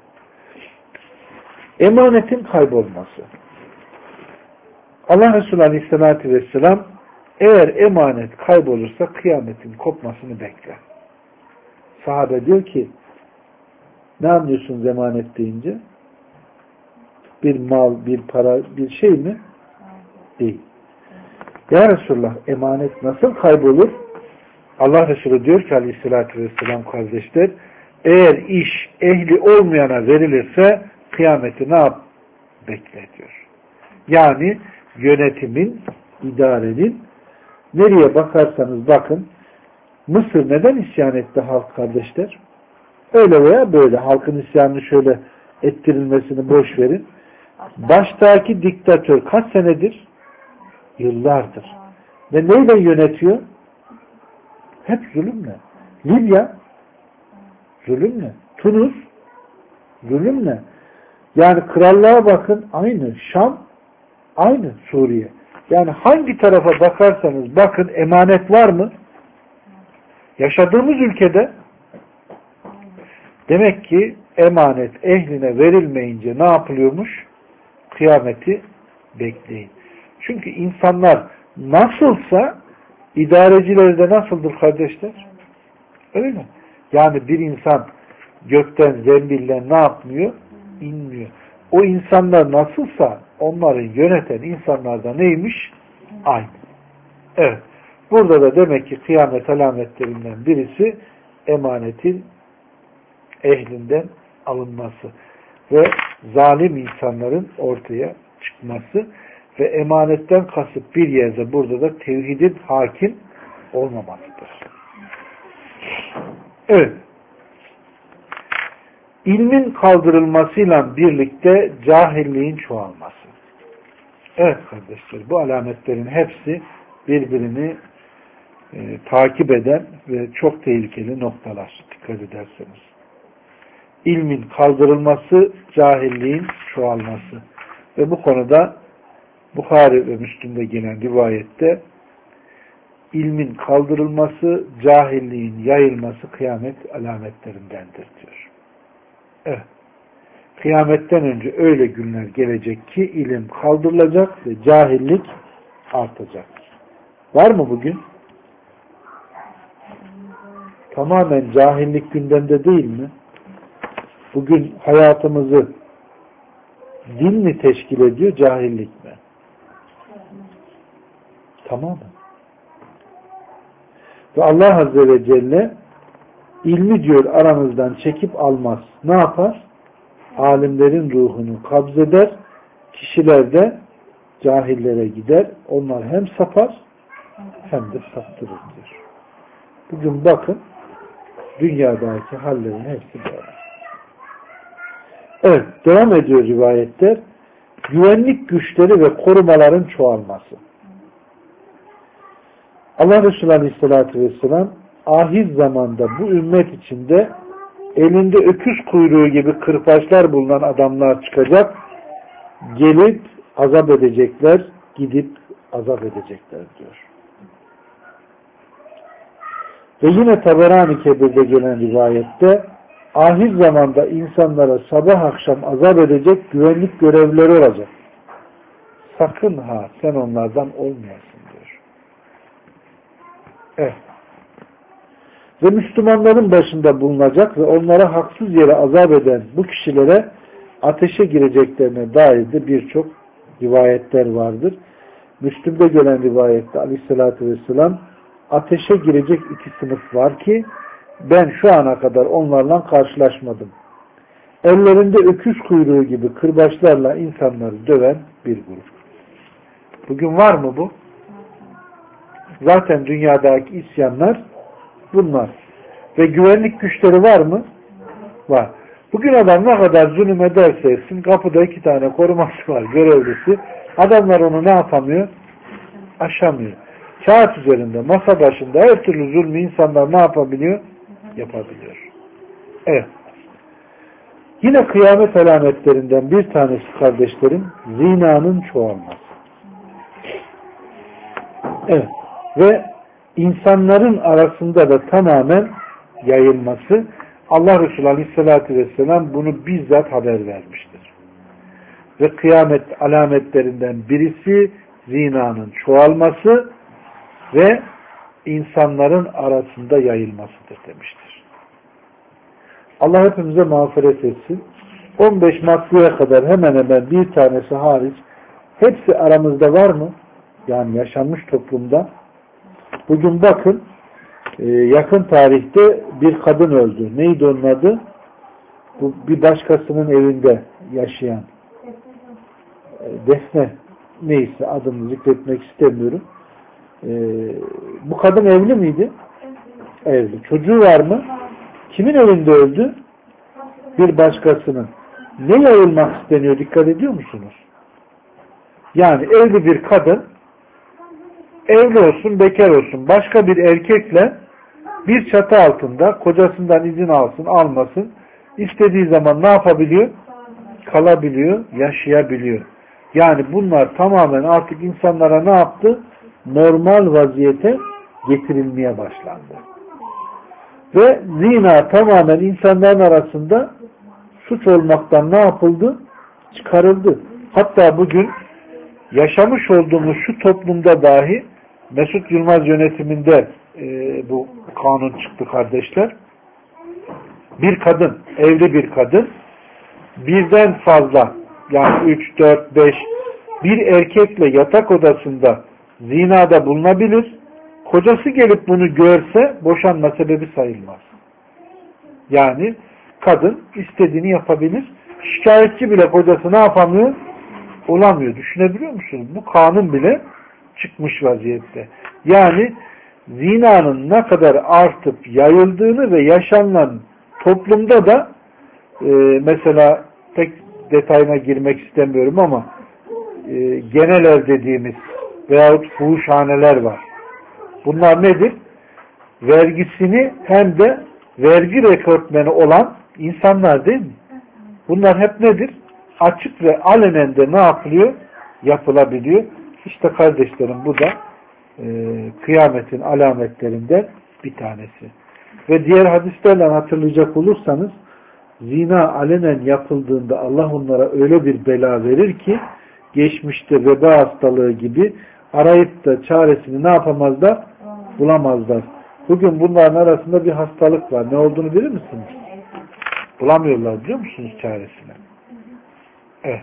Emanetin kaybolması. Allah Resulü Aleyhisselatü Vesselam eğer emanet kaybolursa kıyametin kopmasını bekler. Sahabe diyor ki ne anlıyorsunuz emanet deyince? Bir mal, bir para, bir şey mi? Değil. Ya Resulullah emanet nasıl kaybolur? Allah Resulü diyor ki Aleyhisselatü Vesselam kardeşler eğer iş ehli olmayana verilirse kıyameti ne yap? Bekle diyor. Yani yönetimin, idarenin Nereye bakarsanız bakın, Mısır neden isyan etti halk kardeşler? Öyle veya böyle. Halkın isyanını şöyle ettirilmesini boş verin. Baştaki diktatör kaç senedir? Yıllardır. Ve neyle yönetiyor? Hep zulümle. Libya zulümle. Tunus zulümle. Yani krallığa bakın aynı. Şam aynı. Suriye. Yani hangi tarafa bakarsanız bakın emanet var mı? Yaşadığımız ülkede demek ki emanet ehline verilmeyince ne yapılıyormuş? Kıyameti bekleyin. Çünkü insanlar nasılsa idarecileri de nasıldır kardeşler? Öyle. Yani bir insan gökten zembille ne yapmıyor? İnmiyor. O insanlar nasılsa onların yöneten insanlar da neymiş? Aynı. Evet. Burada da demek ki kıyamet alametlerinden birisi emanetin ehlinden alınması ve zalim insanların ortaya çıkması ve emanetten kasıt bir yerde burada da tevhidin hakim olmamasıdır. Evet. İlmin kaldırılmasıyla birlikte cahilliğin çoğalması. Evet kardeşler, bu alametlerin hepsi birbirini e, takip eden ve çok tehlikeli noktalar, dikkat ederseniz. İlmin kaldırılması, cahilliğin çoğalması. Ve bu konuda Bukhari ve Müslim'de gelen rivayette ilmin kaldırılması, cahilliğin yayılması kıyamet alametlerindendir diyor. Evet. Kıyametten önce öyle günler gelecek ki ilim kaldırılacak ve cahillik artacak. Var mı bugün? Tamamen cahillik gündemde değil mi? Bugün hayatımızı din mi teşkil ediyor, cahillik mi? Tamamen. Ve Allah Azze ve Celle ilmi diyor aranızdan çekip almaz. Ne yapar? Alimlerin ruhunu kabzeder, kişiler de cahillere gider. Onlar hem sapar hem de saptırır diyor. Bugün bakın dünyadaki hallerin hepsi böyle. Evet, devam ediyor rivayetler. Güvenlik güçleri ve korumaların çoğalması. Allah Resulü Aleyhisselatü Vesselam ahir zamanda bu ümmet içinde elinde öküz kuyruğu gibi kırbaçlar bulunan adamlar çıkacak, gelip azap edecekler, gidip azap edecekler diyor. Ve yine Taberani Kebir'de gelen rivayette ahir zamanda insanlara sabah akşam azap edecek güvenlik görevlileri olacak. Sakın ha sen onlardan olmayasın diyor. Evet. Ve Müslümanların başında bulunacak ve onlara haksız yere azap eden bu kişilere ateşe gireceklerine dair de birçok rivayetler vardır. Müslüm'de gelen rivayette Aleyhisselatü Vesselam ateşe girecek iki sınıf var ki ben şu ana kadar onlarla karşılaşmadım. Ellerinde öküz kuyruğu gibi kırbaçlarla insanları döven bir grup. Bugün var mı bu? Zaten dünyadaki isyanlar bunlar. Ve güvenlik güçleri var mı? Var. Bugün adam ne kadar zulüm ederse etsin, kapıda iki tane koruması var, görevlisi. Adamlar onu ne yapamıyor? Aşamıyor. Kağıt üzerinde, masa başında her türlü zulmü insanlar ne yapabiliyor? Yapabiliyor. Evet. Yine kıyamet alametlerinden bir tanesi kardeşlerim, zinanın çoğalması. Evet. Ve insanların arasında da tamamen yayılması. Allah Resulü Aleyhisselatü Vesselam bunu bizzat haber vermiştir. Ve kıyamet alametlerinden birisi zinanın çoğalması ve insanların arasında yayılmasıdır demiştir. Allah hepimize mağfiret etsin. on beş maddeye kadar hemen hemen bir tanesi hariç hepsi aramızda var mı? Yani yaşanmış toplumda. Bugün bakın yakın tarihte bir kadın öldü. Neydi onun adı? Bu bir başkasının evinde yaşayan Defne, neyse adını zikretmek istemiyorum. Ee, bu kadın evli miydi? Evli. Çocuğu var mı? Kimin evinde öldü? Bir başkasının. Ne yayılmak isteniyor? Dikkat ediyor musunuz? Yani evli bir kadın, evli olsun, bekar olsun, başka bir erkekle bir çatı altında kocasından izin alsın, almasın, istediği zaman ne yapabiliyor? Kalabiliyor, yaşayabiliyor. Yani bunlar tamamen artık insanlara ne yaptı? Normal vaziyete getirilmeye başlandı. Ve zina tamamen insanların arasında suç olmaktan ne yapıldı? Çıkarıldı. Hatta bugün yaşamış olduğumuz şu toplumda dahi Mesut Yılmaz yönetiminde e, bu kanun çıktı kardeşler. Bir kadın, evli bir kadın birden fazla yani üç, dört, beş bir erkekle yatak odasında zinada bulunabilir. Kocası gelip bunu görse boşanma sebebi sayılmaz. Yani kadın istediğini yapabilir. Şikayetçi bile kocası ne yapamıyor? Olamıyor. Düşünebiliyor musunuz? Bu kanun bile çıkmış vaziyette. Yani zinanın ne kadar artıp yayıldığını ve yaşanılan toplumda da e, mesela pek detayına girmek istemiyorum ama e, genel ev dediğimiz veyahut fuhuşhaneler var. Bunlar nedir? Vergisini hem de vergi rekortmeni olan insanlar değil mi? Bunlar hep nedir? Açık ve alenen de ne yapılıyor? Yapılabiliyor. İşte kardeşlerim bu da e, kıyametin alametlerinden bir tanesi. Ve diğer hadislerle hatırlayacak olursanız zina alenen yapıldığında Allah onlara öyle bir bela verir ki geçmişte veba hastalığı gibi arayıp da çaresini ne yapamazlar? Bulamazlar. Bugün bunların arasında bir hastalık var. Ne olduğunu bilir misiniz? Bulamıyorlar biliyor musunuz çaresini? Evet.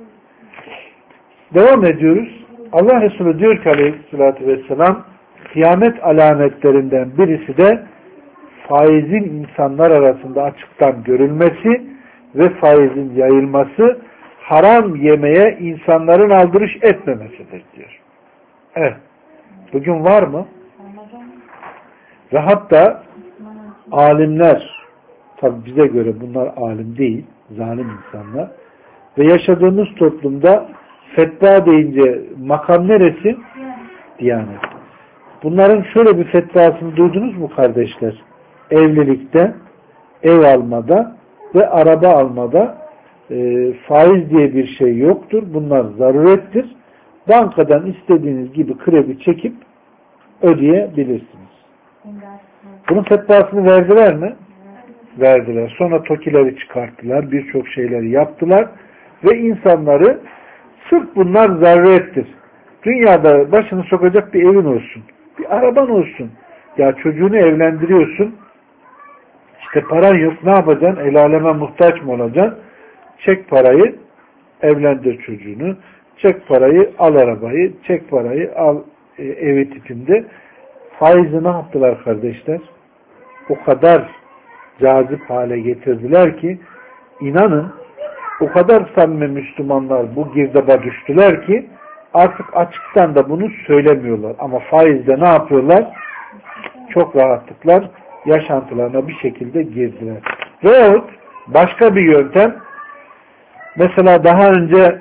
Devam ediyoruz. Allah Resulü diyor ki aleyhissalatü vesselam kıyamet alametlerinden birisi de faizin insanlar arasında açıktan görülmesi ve faizin yayılması, haram yemeye insanların aldırış etmemesidir diyor. Evet. Bugün var mı? Ve hatta alimler, tabi bize göre bunlar alim değil, zalim insanlar ve yaşadığımız toplumda fetva deyince makam neresi? Diyanet. Bunların şöyle bir fetvasını duydunuz mu kardeşler? Evlilikte, ev almada ve araba almada e, faiz diye bir şey yoktur. Bunlar zarurettir. Bankadan istediğiniz gibi kredi çekip ödeyebilirsiniz. Bunun fetvasını verdiler mi? Verdiler. Sonra tokileri çıkarttılar. Birçok şeyleri yaptılar. Ve insanları sırf bunlar zarurettir. Dünyada başını sokacak bir evin olsun. Bir araban olsun. Ya çocuğunu evlendiriyorsun. İşte paran yok. Ne yapacaksın? El aleme muhtaç mı olacaksın? Çek parayı, evlendir çocuğunu. Çek parayı, al arabayı. Çek parayı, al e, evi tipinde. Faizi ne yaptılar kardeşler? O kadar cazip hale getirdiler ki inanın o kadar samimi Müslümanlar bu girdaba düştüler ki artık açıktan da bunu söylemiyorlar. Ama faizde ne yapıyorlar? Çok rahatlıklar yaşantılarına bir şekilde girdiler. Veyahut başka bir yöntem, mesela daha önce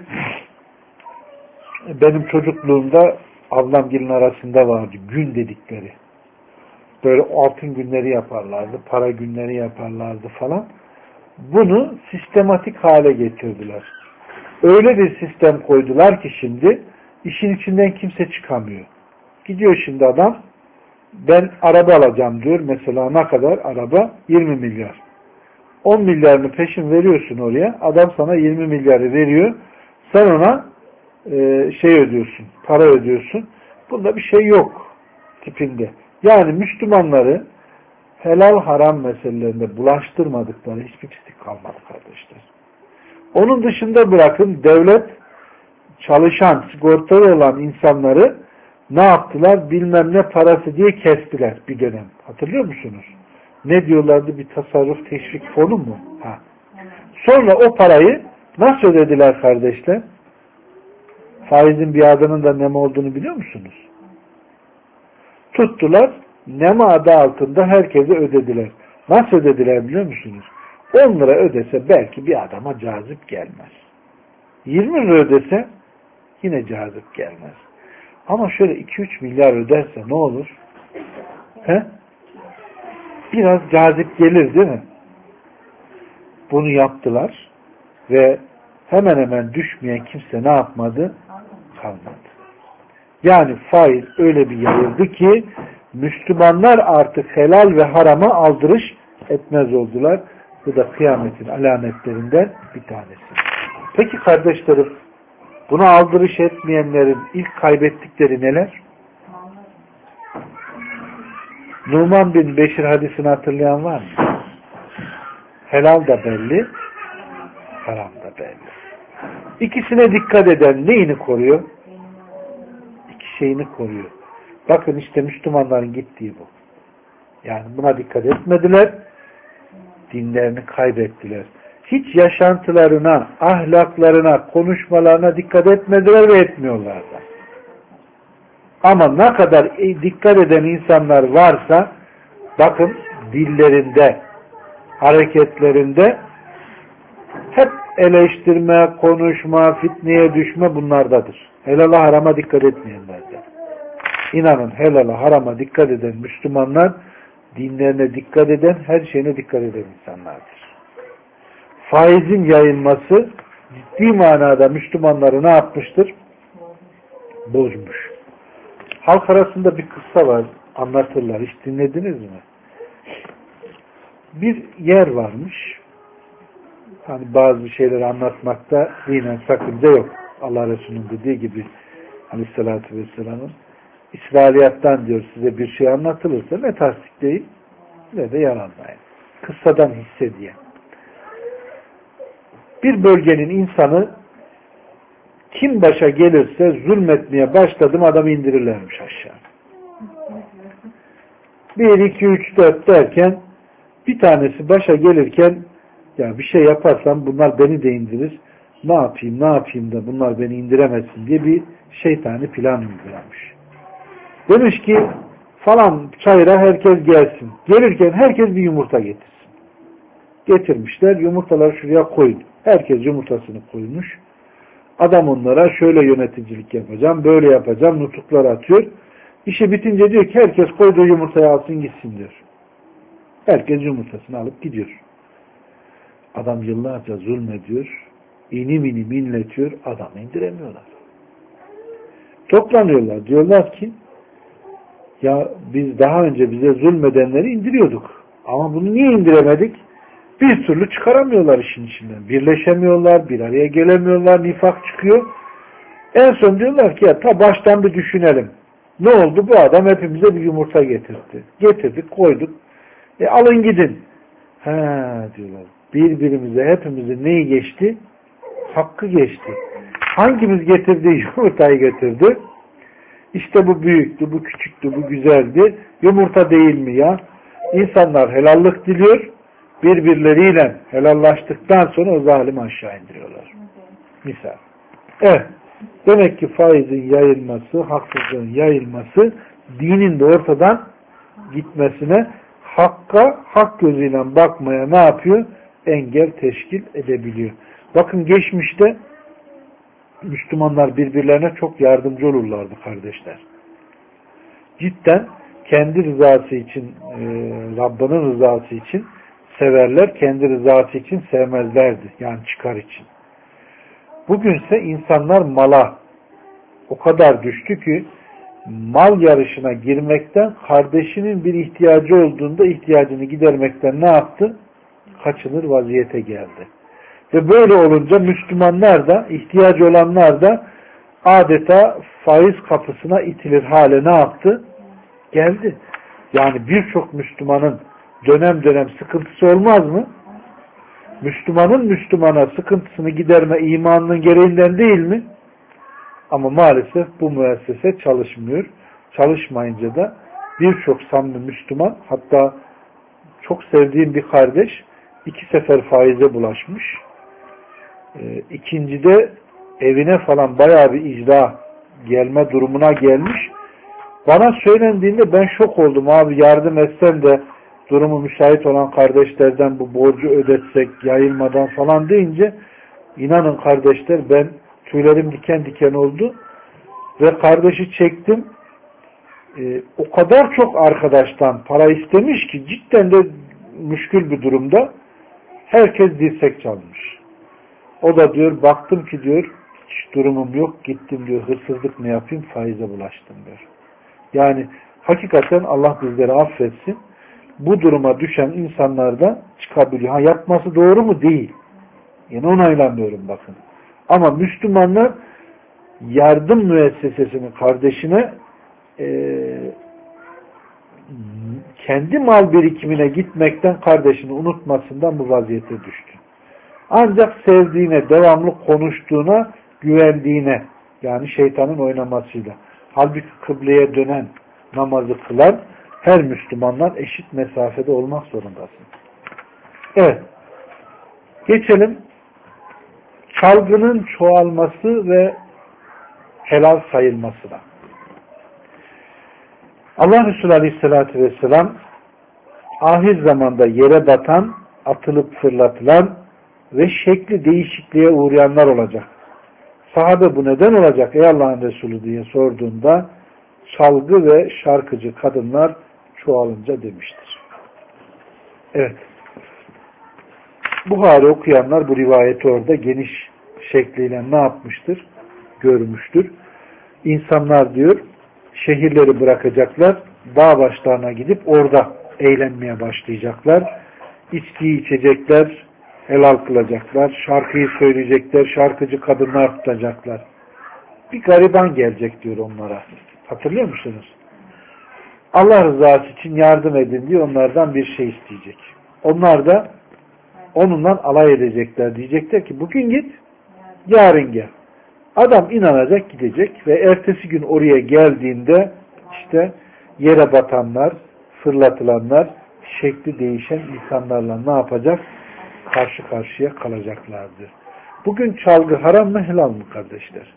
benim çocukluğumda ablamgilin arasında vardı gün dedikleri. Böyle altın günleri yaparlardı, para günleri yaparlardı falan. Bunu sistematik hale getirdiler. Öyle bir sistem koydular ki şimdi işin içinden kimse çıkamıyor. Gidiyor şimdi adam, ben araba alacağım diyor. Mesela ne kadar? Araba yirmi milyar. on milyarını peşin veriyorsun oraya. Adam sana yirmi milyarı veriyor. Sen ona e, şey ödüyorsun, para ödüyorsun. Bunda bir şey yok tipinde. Yani Müslümanları helal haram meselelerinde bulaştırmadıkları hiçbir pislik kalmadı kardeşler. Onun dışında bırakın devlet çalışan, sigortalı olan insanları ne yaptılar? Bilmem ne parası diye kestiler bir dönem. Hatırlıyor musunuz? Ne diyorlardı? Bir tasarruf teşvik fonu mu? Ha. Sonra o parayı nasıl ödediler kardeşler? Faizin bir adının da ne olduğunu biliyor musunuz? Tuttular, nema adı altında herkese ödediler. Nasıl ödediler biliyor musunuz? on lira ödese belki bir adama cazip gelmez. yirmi lira ödese yine cazip gelmez. Ama şöyle iki üç milyar öderse ne olur? He? Biraz cazip gelir değil mi? Bunu yaptılar ve hemen hemen düşmeyen kimse ne yapmadı? Kalmadı. Yani faiz öyle bir yayıldı ki Müslümanlar artık helal ve harama aldırış etmez oldular. Bu da kıyametin alametlerinden bir tanesi. Peki kardeşlerim, buna aldırış etmeyenlerin ilk kaybettikleri neler? Numan bin Beşir hadisini hatırlayan var mı? Helal da belli, haram da belli. İkisine dikkat eden neyini koruyor? İki şeyini koruyor. Bakın işte Müslümanların gittiği bu. Yani buna dikkat etmediler, dinlerini kaybettiler. Hiç yaşantılarına, ahlaklarına, konuşmalarına dikkat etmediler ve etmiyorlar da. Ama ne kadar dikkat eden insanlar varsa bakın dillerinde, hareketlerinde hep eleştirme, konuşma, fitneye düşme bunlardadır. Helala harama dikkat etmeyenlerde. İnanın helala harama dikkat eden Müslümanlar dinlerine dikkat eden, her şeyine dikkat eden insanlardır. Faizin yayılması ciddi manada Müslümanları ne yapmıştır? Bozmuş. Halk arasında bir kıssa var, anlatırlar. Hiç dinlediniz mi? Bir yer varmış. Hani bazı şeyleri anlatmakta dinen sakınca yok. Allah Resulü'nün dediği gibi Aleyhisselatü Vesselam'ın İsrailiyattan diyor size bir şey anlatılırsa ne tasdikleyin ne de yalanlayın. Kıssadan hisse diye. Bir bölgenin insanı kim başa gelirse zulmetmeye başladım adamı indirirlermiş aşağı. Bir, iki, üç, dört derken bir tanesi başa gelirken ya bir şey yaparsam bunlar beni de indirir. Ne yapayım ne yapayım da bunlar beni indiremezsin diye bir şeytani plan uygulamış. Demiş ki falan çayıra herkes gelsin. Gelirken herkes bir yumurta getirsin. Getirmişler. Yumurtaları şuraya koyun. Herkes yumurtasını koymuş. Adam onlara şöyle yöneticilik yapacağım, böyle yapacağım, nutuklar atıyor. İşi bitince diyor ki herkes koyduğu yumurtayı alsın gitsin diyor. Herkes yumurtasını alıp gidiyor. Adam yıllarca zulmediyor. İnim inim inletiyor. Adamı indiremiyorlar. Toplanıyorlar. Diyorlar ki ya biz daha önce bize zulmedenleri indiriyorduk. Ama bunu niye indiremedik? Bir türlü çıkaramıyorlar işin içinden. Birleşemiyorlar, bir araya gelemiyorlar, nifak çıkıyor. En son diyorlar ki ya ta baştan bir düşünelim. Ne oldu? Bu adam hepimize bir yumurta getirdi. Getirdik, koyduk. E alın gidin. He diyorlar. Birbirimize hepimizin neyi geçti? Hakkı geçti. Hangimiz getirdiği yumurtayı getirdi? İşte bu büyüktü, bu küçüktü, bu güzeldi. Yumurta değil mi ya? İnsanlar helallik diliyor. Birbirleriyle helallaştıktan sonra o zalimi aşağı indiriyorlar. Misal. Evet. Demek ki faizin yayılması, haksızlığın yayılması dinin de ortadan gitmesine, hakka, hak gözüyle bakmaya ne yapıyor? Engel teşkil edebiliyor. Bakın geçmişte Müslümanlar birbirlerine çok yardımcı olurlardı kardeşler. Cidden kendi rızası için, e, Rabbinin rızası için severler, kendi rızası için sevmezlerdi. Yani çıkar için. Bugünse insanlar mala o kadar düştü ki mal yarışına girmekten, kardeşinin bir ihtiyacı olduğunda ihtiyacını gidermekten ne yaptı? Kaçınır vaziyete geldi. Ve böyle olunca Müslümanlar da, ihtiyacı olanlar da adeta faiz kapısına itilir hale ne yaptı? Geldi. Yani birçok Müslümanın dönem dönem sıkıntısı olmaz mı? Müslümanın Müslümana sıkıntısını giderme imanının gereğinden değil mi? Ama maalesef bu müessese çalışmıyor. Çalışmayınca da birçok samimi Müslüman, hatta çok sevdiğim bir kardeş iki sefer faize bulaşmış. Ee, ikincide evine falan bayağı bir icra gelme durumuna gelmiş. Bana söylendiğinde ben şok oldum. Abi yardım etsen de durumu müsait olan kardeşlerden bu borcu ödetsek yayılmadan falan deyince inanın kardeşler ben tüylerim diken diken oldu ve kardeşi çektim. Ee, o kadar çok arkadaştan para istemiş ki cidden de müşkül bir durumda. Herkes dirsek çalmış. O da diyor baktım ki diyor hiç durumum yok, gittim diyor hırsızlık mı yapayım, faize bulaştım diyor. Yani hakikaten Allah bizleri affetsin. Bu duruma düşen insanlar da çıkabiliyor. Ha, yapması doğru mu? Değil. Yine onaylamıyorum bakın. Ama Müslümanlar yardım müessesesinin kardeşine e, kendi mal birikimine gitmekten, kardeşini unutmasından bu vaziyete düştü. Ancak sevdiğine, devamlı konuştuğuna, güvendiğine, yani şeytanın oynamasıyla. Halbuki kıbleye dönen, namazı kılan her Müslümanlar eşit mesafede olmak zorundasın. Evet. Geçelim. Çalgının çoğalması ve helal sayılmasına. Allah Resulü Aleyhisselatü Vesselam ahir zamanda yere batan, atılıp fırlatılan ve şekli değişikliğe uğrayanlar olacak. Sahabe bu neden olacak ey Allah'ın Resulü diye sorduğunda çalgı ve şarkıcı kadınlar çoğalınca demiştir. Evet. Buhari okuyanlar bu rivayeti orada geniş şekliyle ne yapmıştır? Görmüştür. İnsanlar diyor şehirleri bırakacaklar, dağ başlarına gidip orada eğlenmeye başlayacaklar. İçkiyi içecekler, helal kılacaklar, şarkıyı söyleyecekler, şarkıcı kadınlar tutacaklar. Bir gariban gelecek diyor onlara. Hatırlıyor musunuz? Allah rızası için yardım edin diye onlardan bir şey isteyecek. Onlar da onunla alay edecekler. Diyecekler ki bugün git, yarın gel. Adam inanacak, gidecek ve ertesi gün oraya geldiğinde işte yere batanlar, fırlatılanlar, şekli değişen insanlarla ne yapacak? Karşı karşıya kalacaklardır. Bugün çalgı haram mı, helal mı kardeşler?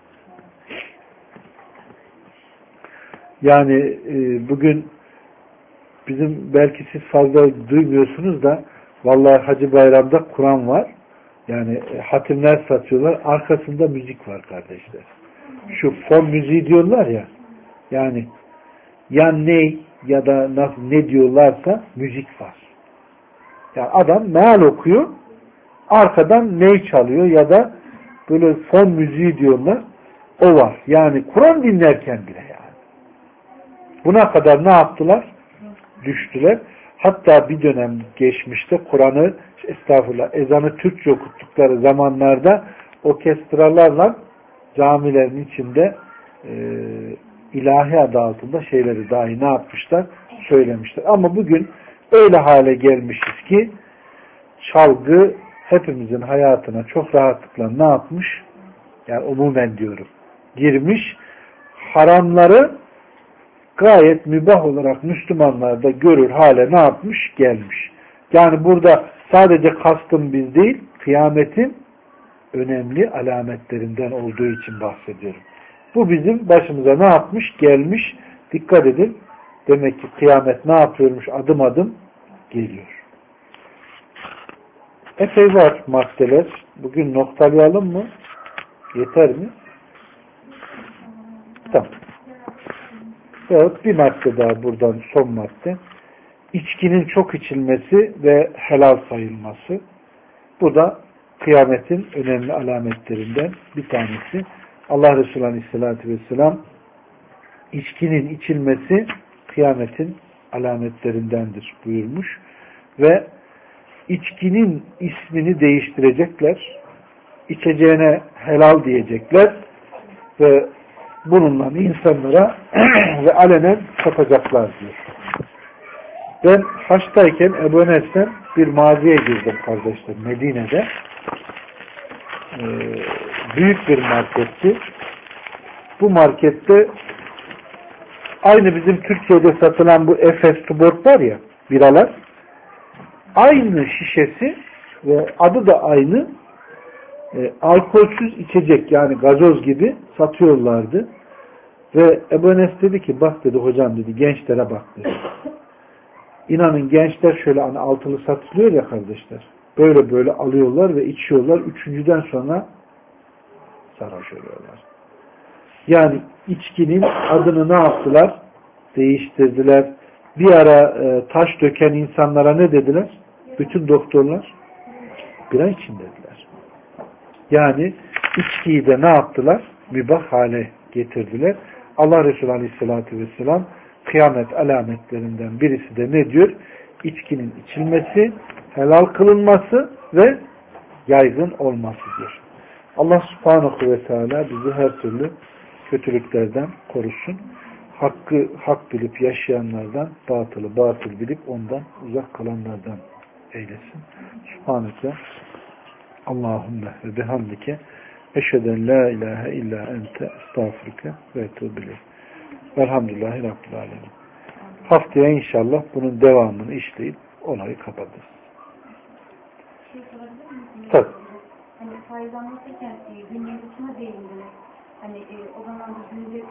Yani e, bugün bizim belki siz fazla duymuyorsunuz da vallahi Hacı Bayram'da Kur'an var. Yani e, hatimler satıyorlar. Arkasında müzik var kardeşler. Şu fon müziği diyorlar ya. Yani ya ney ya da nasıl, ne diyorlarsa müzik var. Yani adam meal okuyor. Arkadan ney çalıyor ya da böyle fon müziği diyorlar. O var. Yani Kur'an dinlerken bile yani. Buna kadar ne yaptılar? Düştüler. Hatta bir dönem geçmişte Kur'an'ı, estağfurullah, ezanı Türkçe okuttukları zamanlarda orkestralarla camilerin içinde e, ilahi adı altında şeyleri dahi ne yapmışlar? Söylemişler. Ama bugün öyle hale gelmişiz ki çalgı hepimizin hayatına çok rahatlıkla ne yapmış? Yani umumen diyorum. Girmiş. Haramları gayet mübah olarak Müslümanlar da görür hale ne yapmış? Gelmiş. Yani burada sadece kastım biz değil, kıyametin önemli alametlerinden olduğu için bahsediyorum. Bu bizim başımıza ne yapmış? Gelmiş. Dikkat edin. Demek ki kıyamet ne yapıyormuş? Adım adım geliyor. Epey var maddeler. Bugün noktalayalım mı? Yeter mi? Tamam. Evet, bir madde daha buradan, son madde. İçkinin çok içilmesi ve helal sayılması. Bu da kıyametin önemli alametlerinden bir tanesi. Allah Resulü Aleyhisselatü Vesselam içkinin içilmesi kıyametin alametlerindendir buyurmuş. Ve içkinin ismini değiştirecekler. İçeceğine helal diyecekler ve bununla insanlara ve alenen satacaklar diyor. Ben haçtayken Ebu Enes'ten bir mağazaya girdim kardeşler Medine'de. Ee, büyük bir marketti. Bu markette aynı bizim Türkiye'de satılan bu Efes Tuborg var ya, biralar, aynı şişesi ve adı da aynı e, alkolsüz içecek, yani gazoz gibi satıyorlardı. Ve Ebu Enes dedi ki bak dedi hocam dedi gençlere bak dedi. İnanın gençler şöyle hani altılı satılıyor ya kardeşler. Böyle böyle alıyorlar ve içiyorlar. Üçüncüden sonra sarhoş oluyorlar. Yani içkinin adını ne yaptılar? Değiştirdiler. Bir ara e, taş döken insanlara ne dediler? Bütün doktorlar bira için dediler. Yani içkiyi de ne yaptılar? Mübah hale getirdiler. Allah Resulü Aleyhisselatü Vesselam kıyamet alametlerinden birisi de ne diyor? İçkinin içilmesi, helal kılınması ve yaygın olmasıdır. Allah Subhanahu ve Teala bizi her türlü kötülüklerden korusun. Hakkı hak bilip yaşayanlardan, batılı batıl bilip ondan uzak kalanlardan eylesin. Subhaneke Allahümme ve bihamdike eşheden la ilahe illa ente estağfurke ve etûbü Velhamdülillahi Rabbil Alemin. Haftaya inşallah bunun devamını işleyip olayı kapatırız. Şey sorabilir miyim? Tabii. Hani faiz anlatırken e, günlüğün dışına değindiler. Hani e, o zaman da günlük